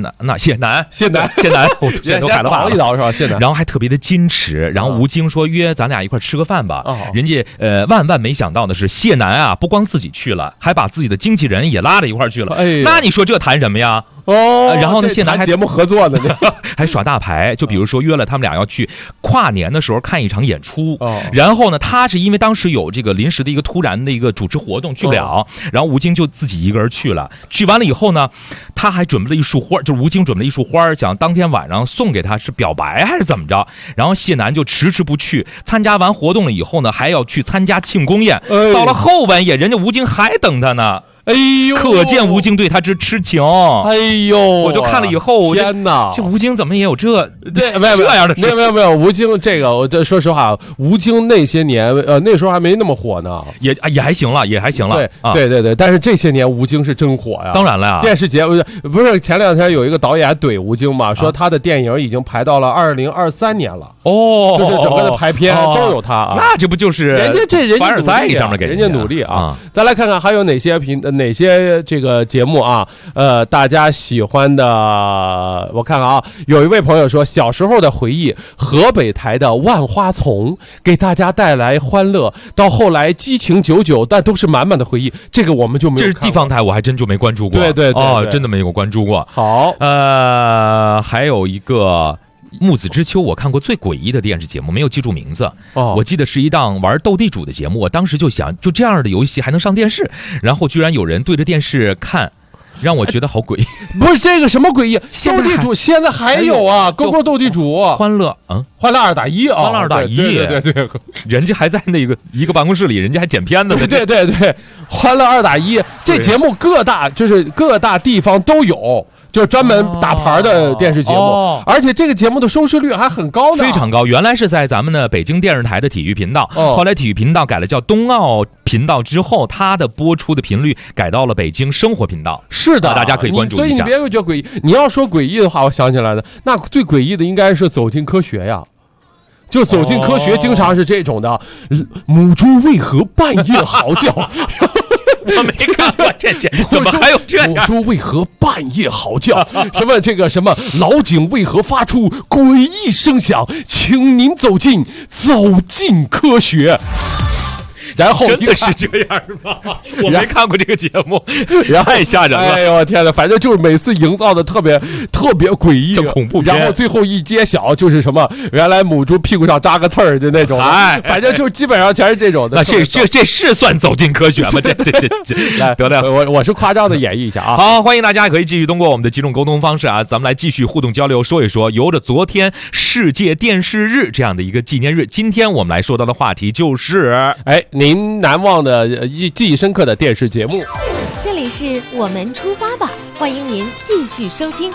在都改了话了，是吧？谢楠， 然后还特别的矜持，然后吴京说约咱俩一块吃个饭吧，人家万没想到的是谢楠啊，不光自己去了，还把自己的经纪人也拉了一块去了。那你说这谈什么呀？然后呢，谢楠还节目合作呢， 还耍大牌，就比如说约了他们俩要去跨年的时候看一场演出，然后呢，他是因为当时有这个临时的一个突然的一个主持活动去不了，然后吴京就自己一个人去了。去完了以后呢，他还准备了一束花，就是吴京准备了一束花，想当天晚上送给他，是表白还是怎么着？然后谢楠就迟迟不去。参加完活动了以后呢，还要去参加庆功宴，到了后半夜，人家吴京还等他呢。 哎呦， 可见吴京对他之痴情。 哎呦， 我就看了以后， 天哪， 这吴京怎么也有这样的事？ 没有，吴京这个，我说实话，吴京那些年，那时候还没那么火呢， 也还行了， 对，但是这些年吴京是真火呀。 当然了呀， 电视节目不是前2天有一个导演怼吴京嘛，说他的电影已经排到了2023年了。就是整个的排片都有他啊。 那这不就是人家凡尔赛上面给人家努力啊。再来看看还有哪些这个节目啊？大家喜欢的，我看看啊，有一位朋友说小时候的回忆，河北台的万花丛给大家带来欢乐，到后来激情99，但都是满满的回忆。这个我们就没有看过， 这是地方台，我还真就没关注过。 对， 真的没有关注过。 好， 还有一个木子之秋，我看过最诡异的电视节目，没有记住名字。我记得是一档玩斗地主的节目，我当时就想，就这样的游戏还能上电视，然后居然有人对着电视看，让我觉得好诡异。 不是这个什么诡异，斗地主现在还有啊，勾斗地主， 欢乐欢乐2打1啊， 欢乐2打1， 对， 人家还在那个一个办公室里，人家还剪片子呢。 对，欢乐2打1，这节目各大地方都有。 就是专门打牌的电视节目，而且这个节目的收视率还很高呢， 非常高。原来是在咱们的北京电视台的体育频道，后来体育频道改了叫冬奥频道之后，它的播出的频率改到了北京生活频道。 是的， 大家可以关注一下。 所以你别觉得诡异，你要说诡异的话，我想起来了，那最诡异的应该是走进科学呀。就走进科学，经常是这种的，母猪为何半夜嚎叫？ 我没看过这些，怎么还有这样？ 母猪为何半夜嚎叫？什么老井为何发出诡异声响？请您走进科学。然后真的是这样吗？我没看过这个节目，太吓人了。 哎呦天哪，反正就是每次营造的特别诡异， 恐怖片。 然后最后一揭晓就是什么，原来母猪屁股上扎个刺儿的那种。反正就基本上全是这种的。 那这是算走进科学吗？这来得了，我是夸张的演绎一下啊。 好，欢迎大家可以继续通过我们的几种沟通方式啊，咱们来继续互动交流，说一说由着昨天世界电视日这样的一个纪念日，今天我们来说到的话题就是您难忘的记忆深刻的电视节目。 这里是我们出发吧，欢迎您继续收听。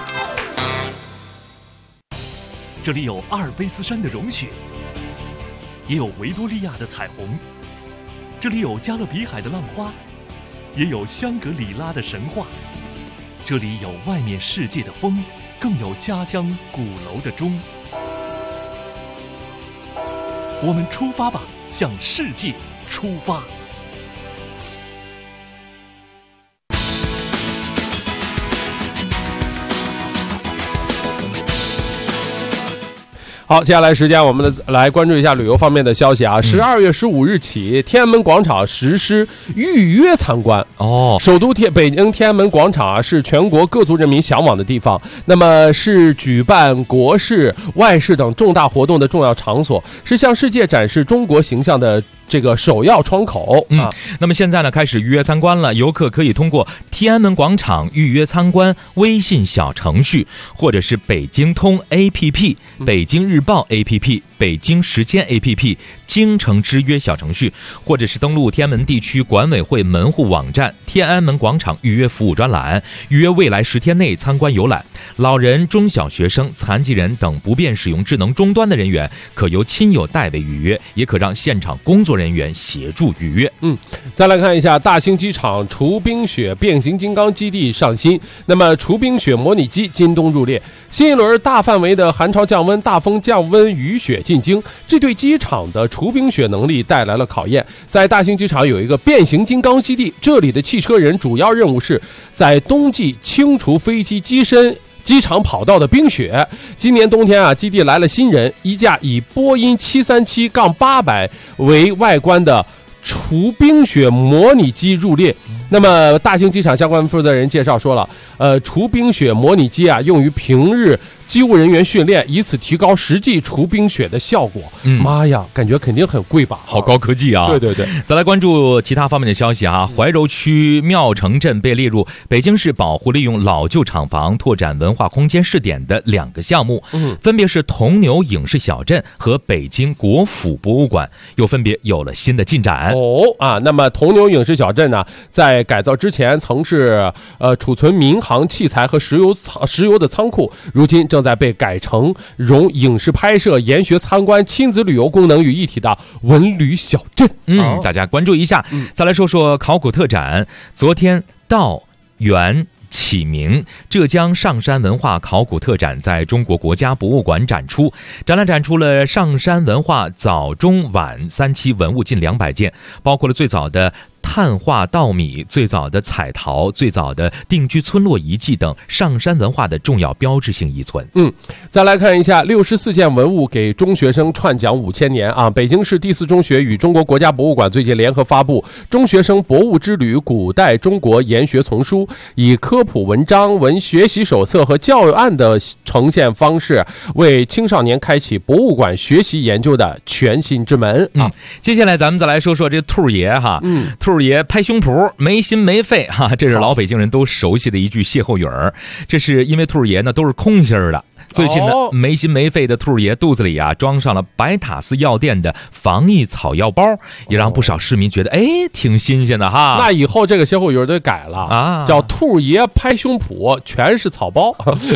这里有阿尔卑斯山的融雪，也有维多利亚的彩虹，这里有加勒比海的浪花，也有香格里拉的神话，这里有外面世界的风，更有家乡鼓楼的钟。我们出发吧，向世界出发。 好，接下来时间我们来关注一下旅游方面的消息啊。12月15日起，天安门广场实施预约参观。首都北京天安门广场啊，是全国各族人民向往的地方，那么是举办国事、外事等重大活动的重要场所，是向世界展示中国形象的这个首要窗口。 那么现在呢，开始预约参观了，游客可以通过天安门广场预约参观微信小程序，或者是北京通 APP、北京日报 APP、北京时间 APP、京城之约小程序，或者是登录天安门地区管委会门户网站天安门广场预约服务专栏，预约未来10天内参观游览。老人、中小学生、残疾人等不便使用智能终端的人员，可由亲友代为预约，也可让现场工作人员协助预约。 再来看一下大兴机场除冰雪变形金刚基地上新，那么除冰雪模拟机今冬入列，新一轮大范围的寒潮降温、大风降温、雨雪进京，这对机场的除冰雪能力带来了考验。在大兴机场有一个变形金刚基地，这里的汽车人主要任务是在冬季清除飞机机身、机场跑道的冰雪。今年冬天啊，基地来了新人，一架以波音737-800为外观的除冰雪模拟机入列。那么大兴机场相关负责人介绍说了，除冰雪模拟机啊，用于平日机务人员训练，以此提高实际除冰雪的效果。妈呀，感觉肯定很贵吧？ 好高科技啊！ 对。 再来关注其他方面的消息啊。怀柔区庙城镇被列入北京市保护利用老旧厂房拓展文化空间试点的2个项目，分别是铜牛影视小镇和北京国府博物馆，又分别有了新的进展。 那么铜牛影视小镇呢，在改造之前曾是储存民航器材和石油的仓库，如今正在被改成融影视拍摄、研学、参观、亲子旅游功能于一体的文旅小镇。 大家关注一下。再来说说考古特展，昨天道元启明浙江上山文化考古特展在中国国家博物馆展出，展览展出了上山文化早中晚3期文物近200件，包括了最早的碳化稻米、最早的彩陶、最早的定居村落遗迹等上山文化的重要标志性遗存。 再来看一下64件文物给中学生串讲5000年啊！北京市第4中学与中国国家博物馆最近联合发布《中学生博物之旅：古代中国研学丛书》，以科普文章、学习手册和教案的呈现方式，为青少年开启博物馆学习研究的全新之门啊！ 接下来咱们再来说说这兔爷哈，兔爷拍胸脯没心没肺哈，这是老北京人都熟悉的一句歇后语儿。这是因为兔爷呢都是空心儿的， 最近呢，没心没肺的兔爷肚子里啊装上了白塔寺药店的防疫草药包，也让不少市民觉得挺新鲜的哈。 那以后这个歇后语得改了啊，叫兔爷拍胸脯全是草包。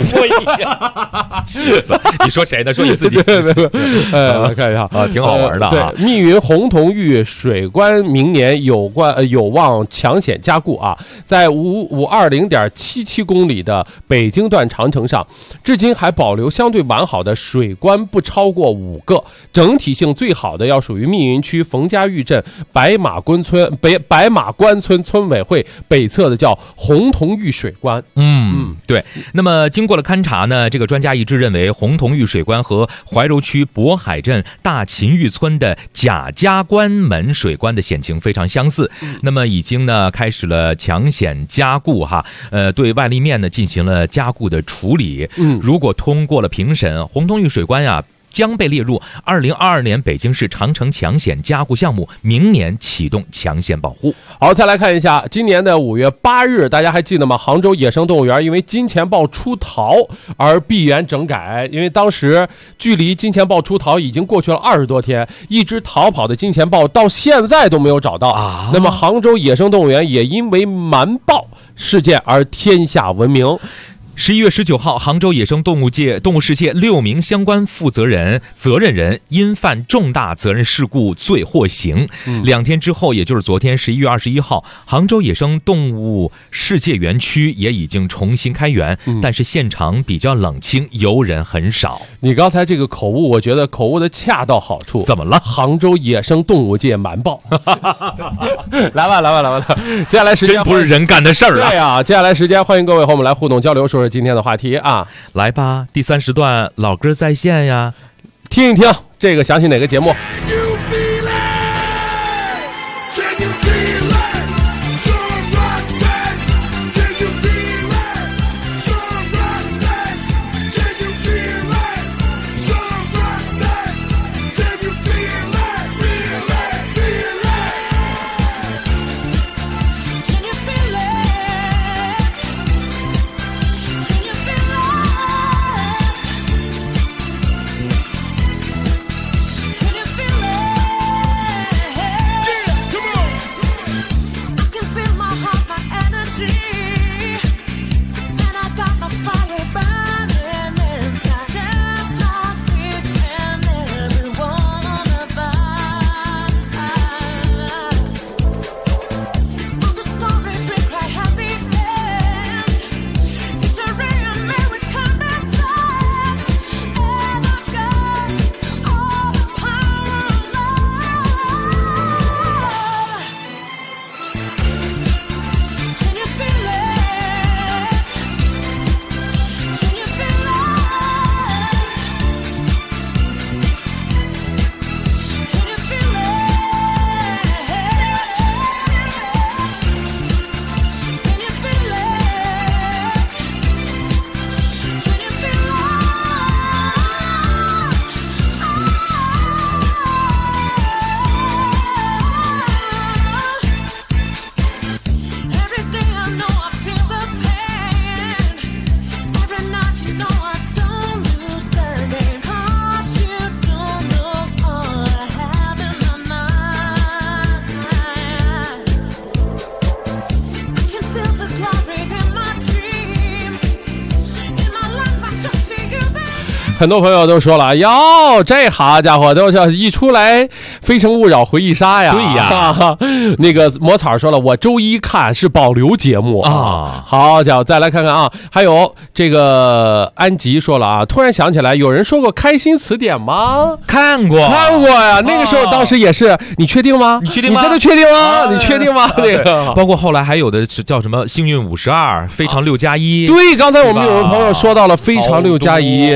气死！你说谁呢？说你自己。 来看一下啊，挺好玩的啊。 对，密云红铜峪水关明年有望抢险加固啊，在5520.77公里的北京段长城上，至今还保留相对完好的水关不超过5个，整体性最好的要属于密云区冯家峪镇白马关村村委会北侧的叫红铜峪水关。 对。那么经过了勘察呢，这个专家一致认为红铜峪水关和怀柔区渤海镇大秦峪村的贾家关门水关的险情非常相似。那么已经呢开始了抢险加固哈，对外立面呢进行了加固的处理。如果通过了评审，红铜峪水关呀将被列入2022年北京市长城抢险加固项目，明年启动抢险保护。 好，再来看一下今年的5月8日，大家还记得吗？杭州野生动物园因为金钱豹出逃而闭园整改，因为当时距离金钱豹出逃已经过去了20多天，一只逃跑的金钱豹到现在都没有找到啊。那么杭州野生动物园也因为瞒报事件而天下闻名。 11月19号，杭州野生动物世界6名相关责任人因犯重大责任事故罪获刑。2天之后，也就是昨天11月21号，杭州野生动物世界园区也已经重新开园，但是现场比较冷清，游人很少。 你刚才这个口误，我觉得口误的恰到好处。 怎么了？ 杭州野生动物界瞒报。来吧，接下来时间真不是人干的事儿啊！ 对啊，接下来时间欢迎各位和我们来互动交流，说说今天的话题啊。 来吧，第3时段老歌在线呀， 听一听这个想起哪个节目？很多朋友都说了，哟，这好家伙，都是一出来《非诚勿扰》回忆杀呀。 对呀， 那个魔草说了，我周一看是保留节目啊。好家伙，再来看看啊，还有这个安吉说了啊，突然想起来，有人说过开心词典吗？ 看过呀，那个时候当时也是，你确定吗？ 你确定吗？ 你真的确定吗？你确定吗？那个， 包括后来还有的是叫什么幸运52、非常6+1。 对，刚才我们有朋友说到了非常6+1，那也是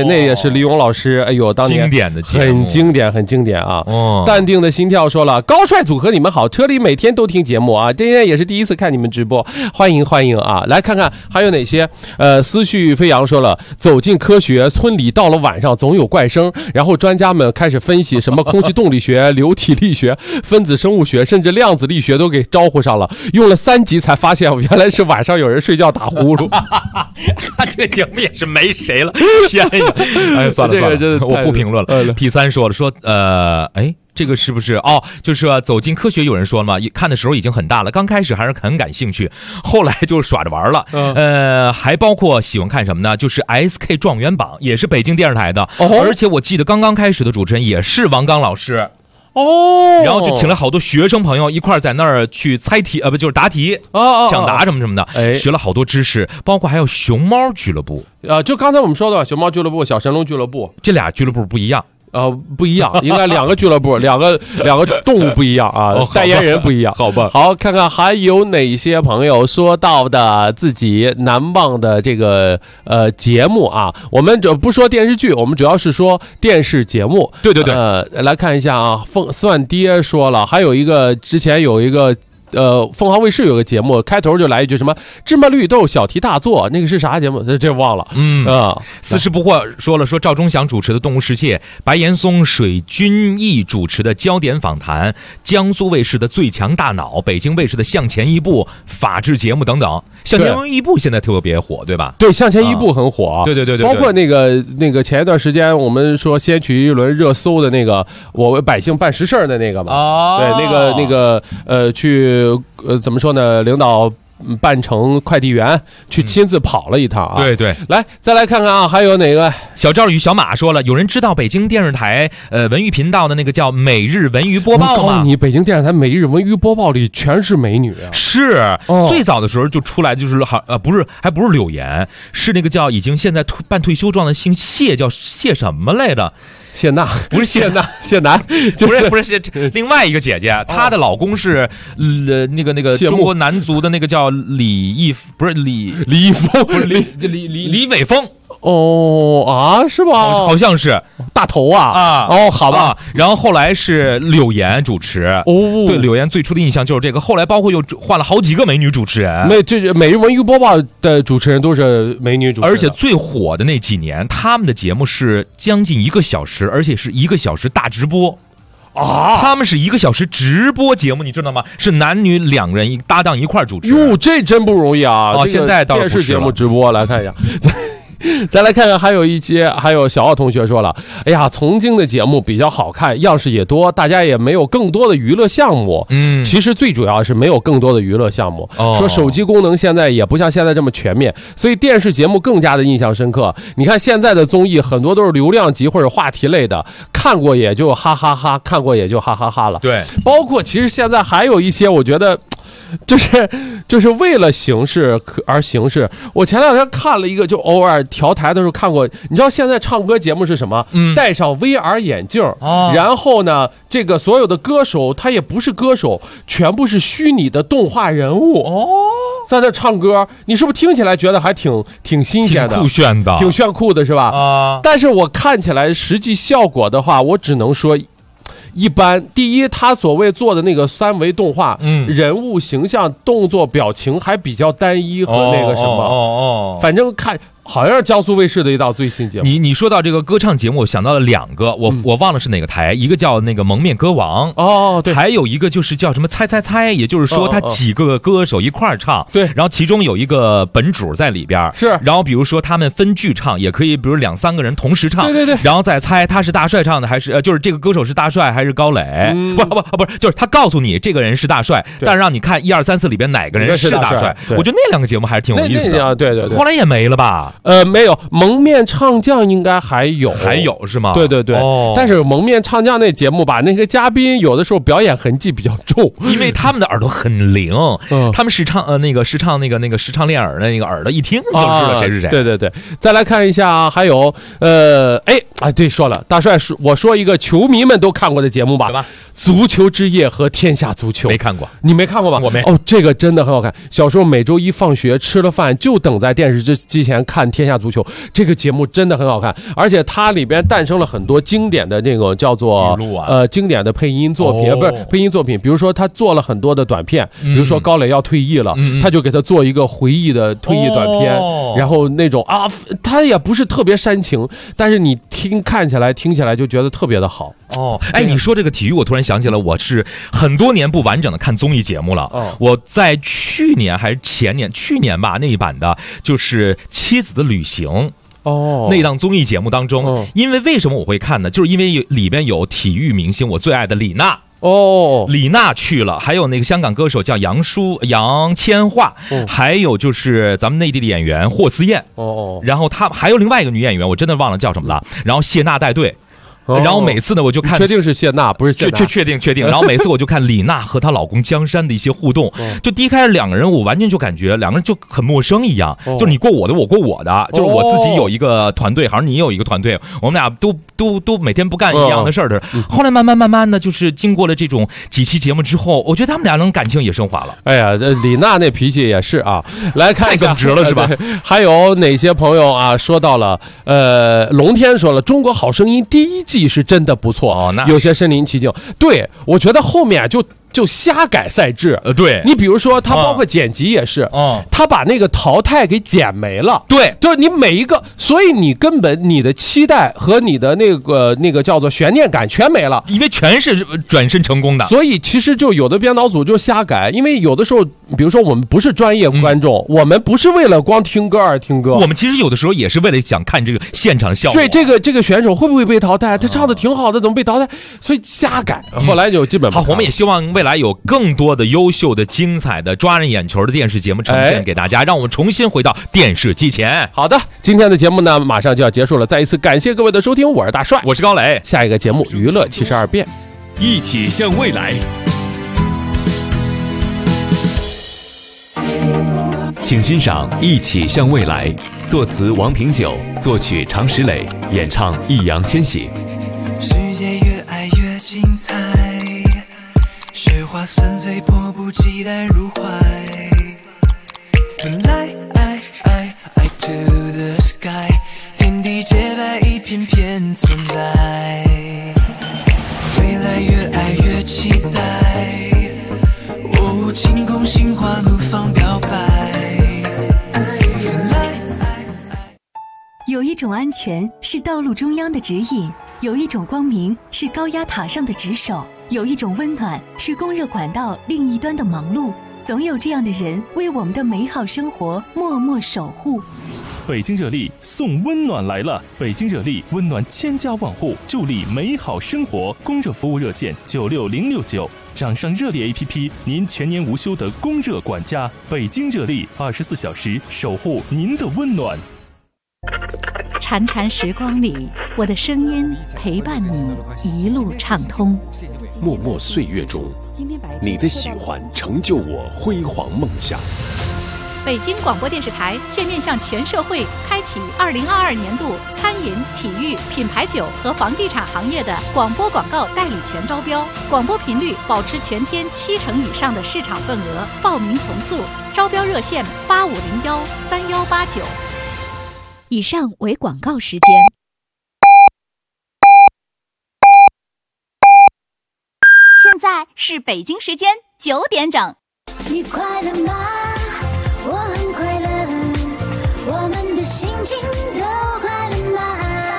李咏老师，哎呦，当年经典的节目， 很经典，很经典啊！ 哦， 淡定的心跳说了，高帅组合你们好，车里每天都听节目啊，今天也是第一次看你们直播，欢迎欢迎啊！来看看还有哪些？思绪飞扬说了，走进科学，村里到了晚上总有怪声，然后专家们开始分析什么空气动力学、流体力学、分子生物学，甚至量子力学都给招呼上了，用了3集才发现原来是晚上有人睡觉打呼噜。 这个节目也是没谁了，天呀！哎，算了算了，我不评论了。P3说了，说这个是不是就是说走进科学，有人说了嘛，看的时候已经很大了，刚开始还是很感兴趣，后来就耍着玩了。还包括喜欢看什么呢？就是 SK 状元榜，也是北京电视台的，而且我记得刚刚开始的主持人也是王刚老师。然后就请了好多学生朋友一块在那儿去猜题，就是答题，抢答什么什么的，学了好多知识，包括还有熊猫俱乐部， 就刚才我们说的熊猫俱乐部、小神龙俱乐部， 这俩俱乐部不一样。 不一样，应该2个俱乐部，两个动物不一样啊，代言人不一样， 好吧？ 好，看看还有哪些朋友说到的自己难忘的这个节目啊？我们不说电视剧，我们主要是说电视节目。 对对对， 来看一下啊，算爹说了，还有一个之前有一个。凤凰卫视有个节目，开头就来一句什么芝麻绿豆小题大做，那个是啥节目？这忘了。 四十不惑说了，说赵忠祥主持的《动物世界》，白岩松、水均益主持的《焦点访谈》，江苏卫视的《最强大脑》，北京卫视的《向前一步》，法制节目等等。向前一步现在特别火，对吧？ 对，向前一步很火。 对， 包括那个前一段时间我们说掀起一轮热搜的那个我为百姓办实事的那个嘛。对，那个去。怎么说呢？领导扮成快递员去亲自跑了一趟啊！ 对， 来再来看看啊，还有哪个？ 小赵与小马说了，有人知道北京电视台文娱频道的那个叫每日文娱播报吗？ 我告诉你，北京电视台每日文娱播报里全是美女啊！ 是，最早的时候就出来就是还不是柳岩，是那个叫已经现在半退休状的姓谢，叫谢什么来着？ 谢娜不是谢娜， 谢楠不是另外一个姐姐，她的老公是那个中国男足的那个叫李易峰，不是李伟峰。 是吧？ 好像是大头啊！好吧。 然后后来是柳岩主持。对，柳岩最初的印象就是这个，后来包括又换了好几个美女主持人。 这每日文娱播报的主持人都是美女主持人， 而且最火的那几年，他们的节目是将近1个小时，而且是1个小时大直播。他们是1个小时直播节目，你知道吗？是男女2人搭档一块主持。 哟，这真不容易啊！ 现在倒是电视节目直播，来看一下。再来看看，还有小奥同学说了，哎呀，曾经的节目比较好看，样式也多，大家也没有更多的娱乐项目。其实最主要是没有更多的娱乐项目。说手机功能现在也不像现在这么全面，所以电视节目更加的印象深刻。你看现在的综艺很多都是流量级或者话题类的，看过也就哈哈哈，看过也就哈哈哈了。 对， 包括其实现在还有一些，我觉得。就是为了形式而形式。我前2天看了一个，就偶尔调台的时候看过。你知道现在唱歌节目是什么？戴上 VR 眼镜，然后呢，这个所有的歌手他也不是歌手，全部是虚拟的动画人物在那唱歌。你是不是听起来觉得还挺新鲜的、 挺酷炫的、 挺炫酷的，是吧？但是我看起来实际效果的话，我只能说。一般，第一，他所谓做的那个3维动画，人物形象、动作、表情还比较单一和那个什么，反正看。好像是江苏卫视的一道最新节目。 你说到这个歌唱节目，我想到了2个，我忘了是哪个台，一个叫那个蒙面歌王， 对， 还有一个就是叫什么猜猜猜，也就是说他几个歌手一块儿唱， 对， 然后其中有一个本主在里边， 是， 然后比如说他们分剧唱，也可以，比如2-3个人同时唱， 对， 然后再猜他是大帅唱的还是就是这个歌手是大帅还是高磊，不是，就是他告诉你这个人是大帅，但是让你看1、2、3、4里边哪个人是大帅，我觉得那2个节目还是挺有意思的， 对， 后来也没了吧？ 没有，蒙面唱将应该还有是吗？ 对，但是蒙面唱将那节目吧，那个嘉宾有的时候表演痕迹比较重， 因为他们的耳朵很灵，他们是唱那个时唱练耳的那个耳朵一听就知道谁是谁。 对，再来看一下，还有对，说了，大帅，我说一个球迷们都看过的节目吧，足球之夜和天下足球。 没看过， 你没看过吧？ 我没。 这个真的很好看。小时候每周一放学吃了饭就等在电视机前看。 看天下足球，这个节目真的很好看，而且它里边诞生了很多经典的这种叫做经典的配音作品，不是配音作品，比如说他做了很多的短片，比如说高磊要退役了，他就给他做一个回忆的退役短片，然后那种他也不是特别煽情，但是你听起来就觉得特别的好。 哎，你说这个体育，我突然想起了，我是很多年不完整的看综艺节目了。我在去年还是前年，去年吧那一版的，就是《妻子的旅行》。那档综艺节目当中，因为为什么我会看呢？就是因为里边有体育明星，我最爱的李娜。李娜去了，还有那个香港歌手叫杨千嬅，还有就是咱们内地的演员霍思燕。然后他还有另外一个女演员，我真的忘了叫什么了。然后谢娜带队。然后每次呢，我就看， 确定是谢娜，不是谢娜， 确定。然后每次我就看李娜和她老公江山的一些互动，就第一开始两个人，我完全就感觉两个人就很陌生一样，就是你过我的，我过我的，就是我自己有一个团队，好像你有一个团队，我们俩都每天不干一样的事儿的。后来慢慢的，就是经过了这种几期节目之后，我觉得他们俩人感情也升华了。 哎呀，李娜那脾气也是啊，来看一下， 太耿直了是吧？ 还有哪些朋友啊说到了？龙天说了，《中国好声音》第1季是真的不错。有些身临其境。对，我觉得后面就瞎改赛制。 对， 你比如说他包括剪辑也是，他把那个淘汰给剪没了。 对， 就是你每一个，所以你根本你的期待和你的那个叫做悬念感全没了， 因为全是转身成功的。 所以其实就有的编导组就瞎改，因为有的时候，比如说我们不是专业观众，我们不是为了光听歌而听歌， 我们其实有的时候也是为了想看这个现场效果。 对，这个选手会不会被淘汰？他唱的挺好的，怎么被淘汰？所以瞎改，后来就基本好。我们也希望未来有更多的优秀的、精彩的、抓人眼球的电视节目呈现给大家，让我们重新回到电视机前。 好的，今天的节目呢马上就要结束了，再一次感谢各位的收听，我是大帅， 我是高磊， 下一个节目娱乐72变， 一起向未来。 请欣赏《一起向未来》，作词王平久，作曲常石磊，演唱易烊千玺。 世界越爱越精彩，雪花纷飞，迫不及待入怀。Fly to the sky， 天地洁白，一片片存在。未来越爱越期待，晴空心花怒放表白。 有一种安全是道路中央的指引，有一种光明是高压塔上的值守，有一种温暖是供热管道另一端的忙碌。总有这样的人为我们的美好生活默默守护。 北京热力送温暖来了！北京热力温暖千家万户，助力美好生活。供热服务热线96069，掌上热力 APP， 您全年无休的供热管家。北京热力24小时守护您的温暖。 潺潺时光里，我的声音陪伴你一路畅通。 默默岁月中，你的喜欢成就我辉煌梦想。 北京广播电视台现面向全社会开启2022年度餐饮、体育、品牌酒和房地产行业的广播广告代理权招标，广播频率保持全天70%以上的市场份额，报名从速，招标热线85013189。以上为广告时间。 现在是北京时间9点整。 你快乐吗？我很快乐，我们的心情都快乐吗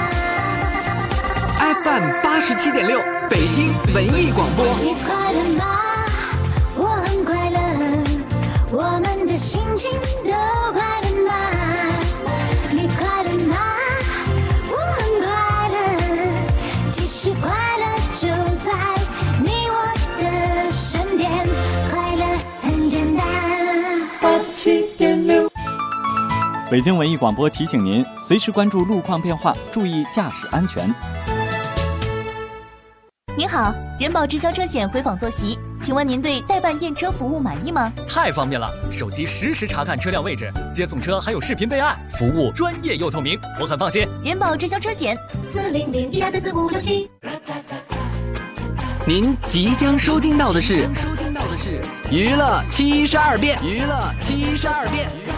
？FM87.6，北京文艺广播。 你快乐吗？我很快乐，我们的心情都快乐吗？你快乐吗？我很快乐，其实快乐就在你我的身边，快乐很简单。87.6。 北京文艺广播提醒您，随时关注路况变化，注意驾驶安全。 您好，人保直销车险回访坐席，请问您对代办验车服务满意吗？ 太方便了，手机实时查看车辆位置，接送车还有视频备案，服务专业又透明，我很放心。 人保直销车险40012344567。 您即将收听到的是娱乐72变，娱乐72变。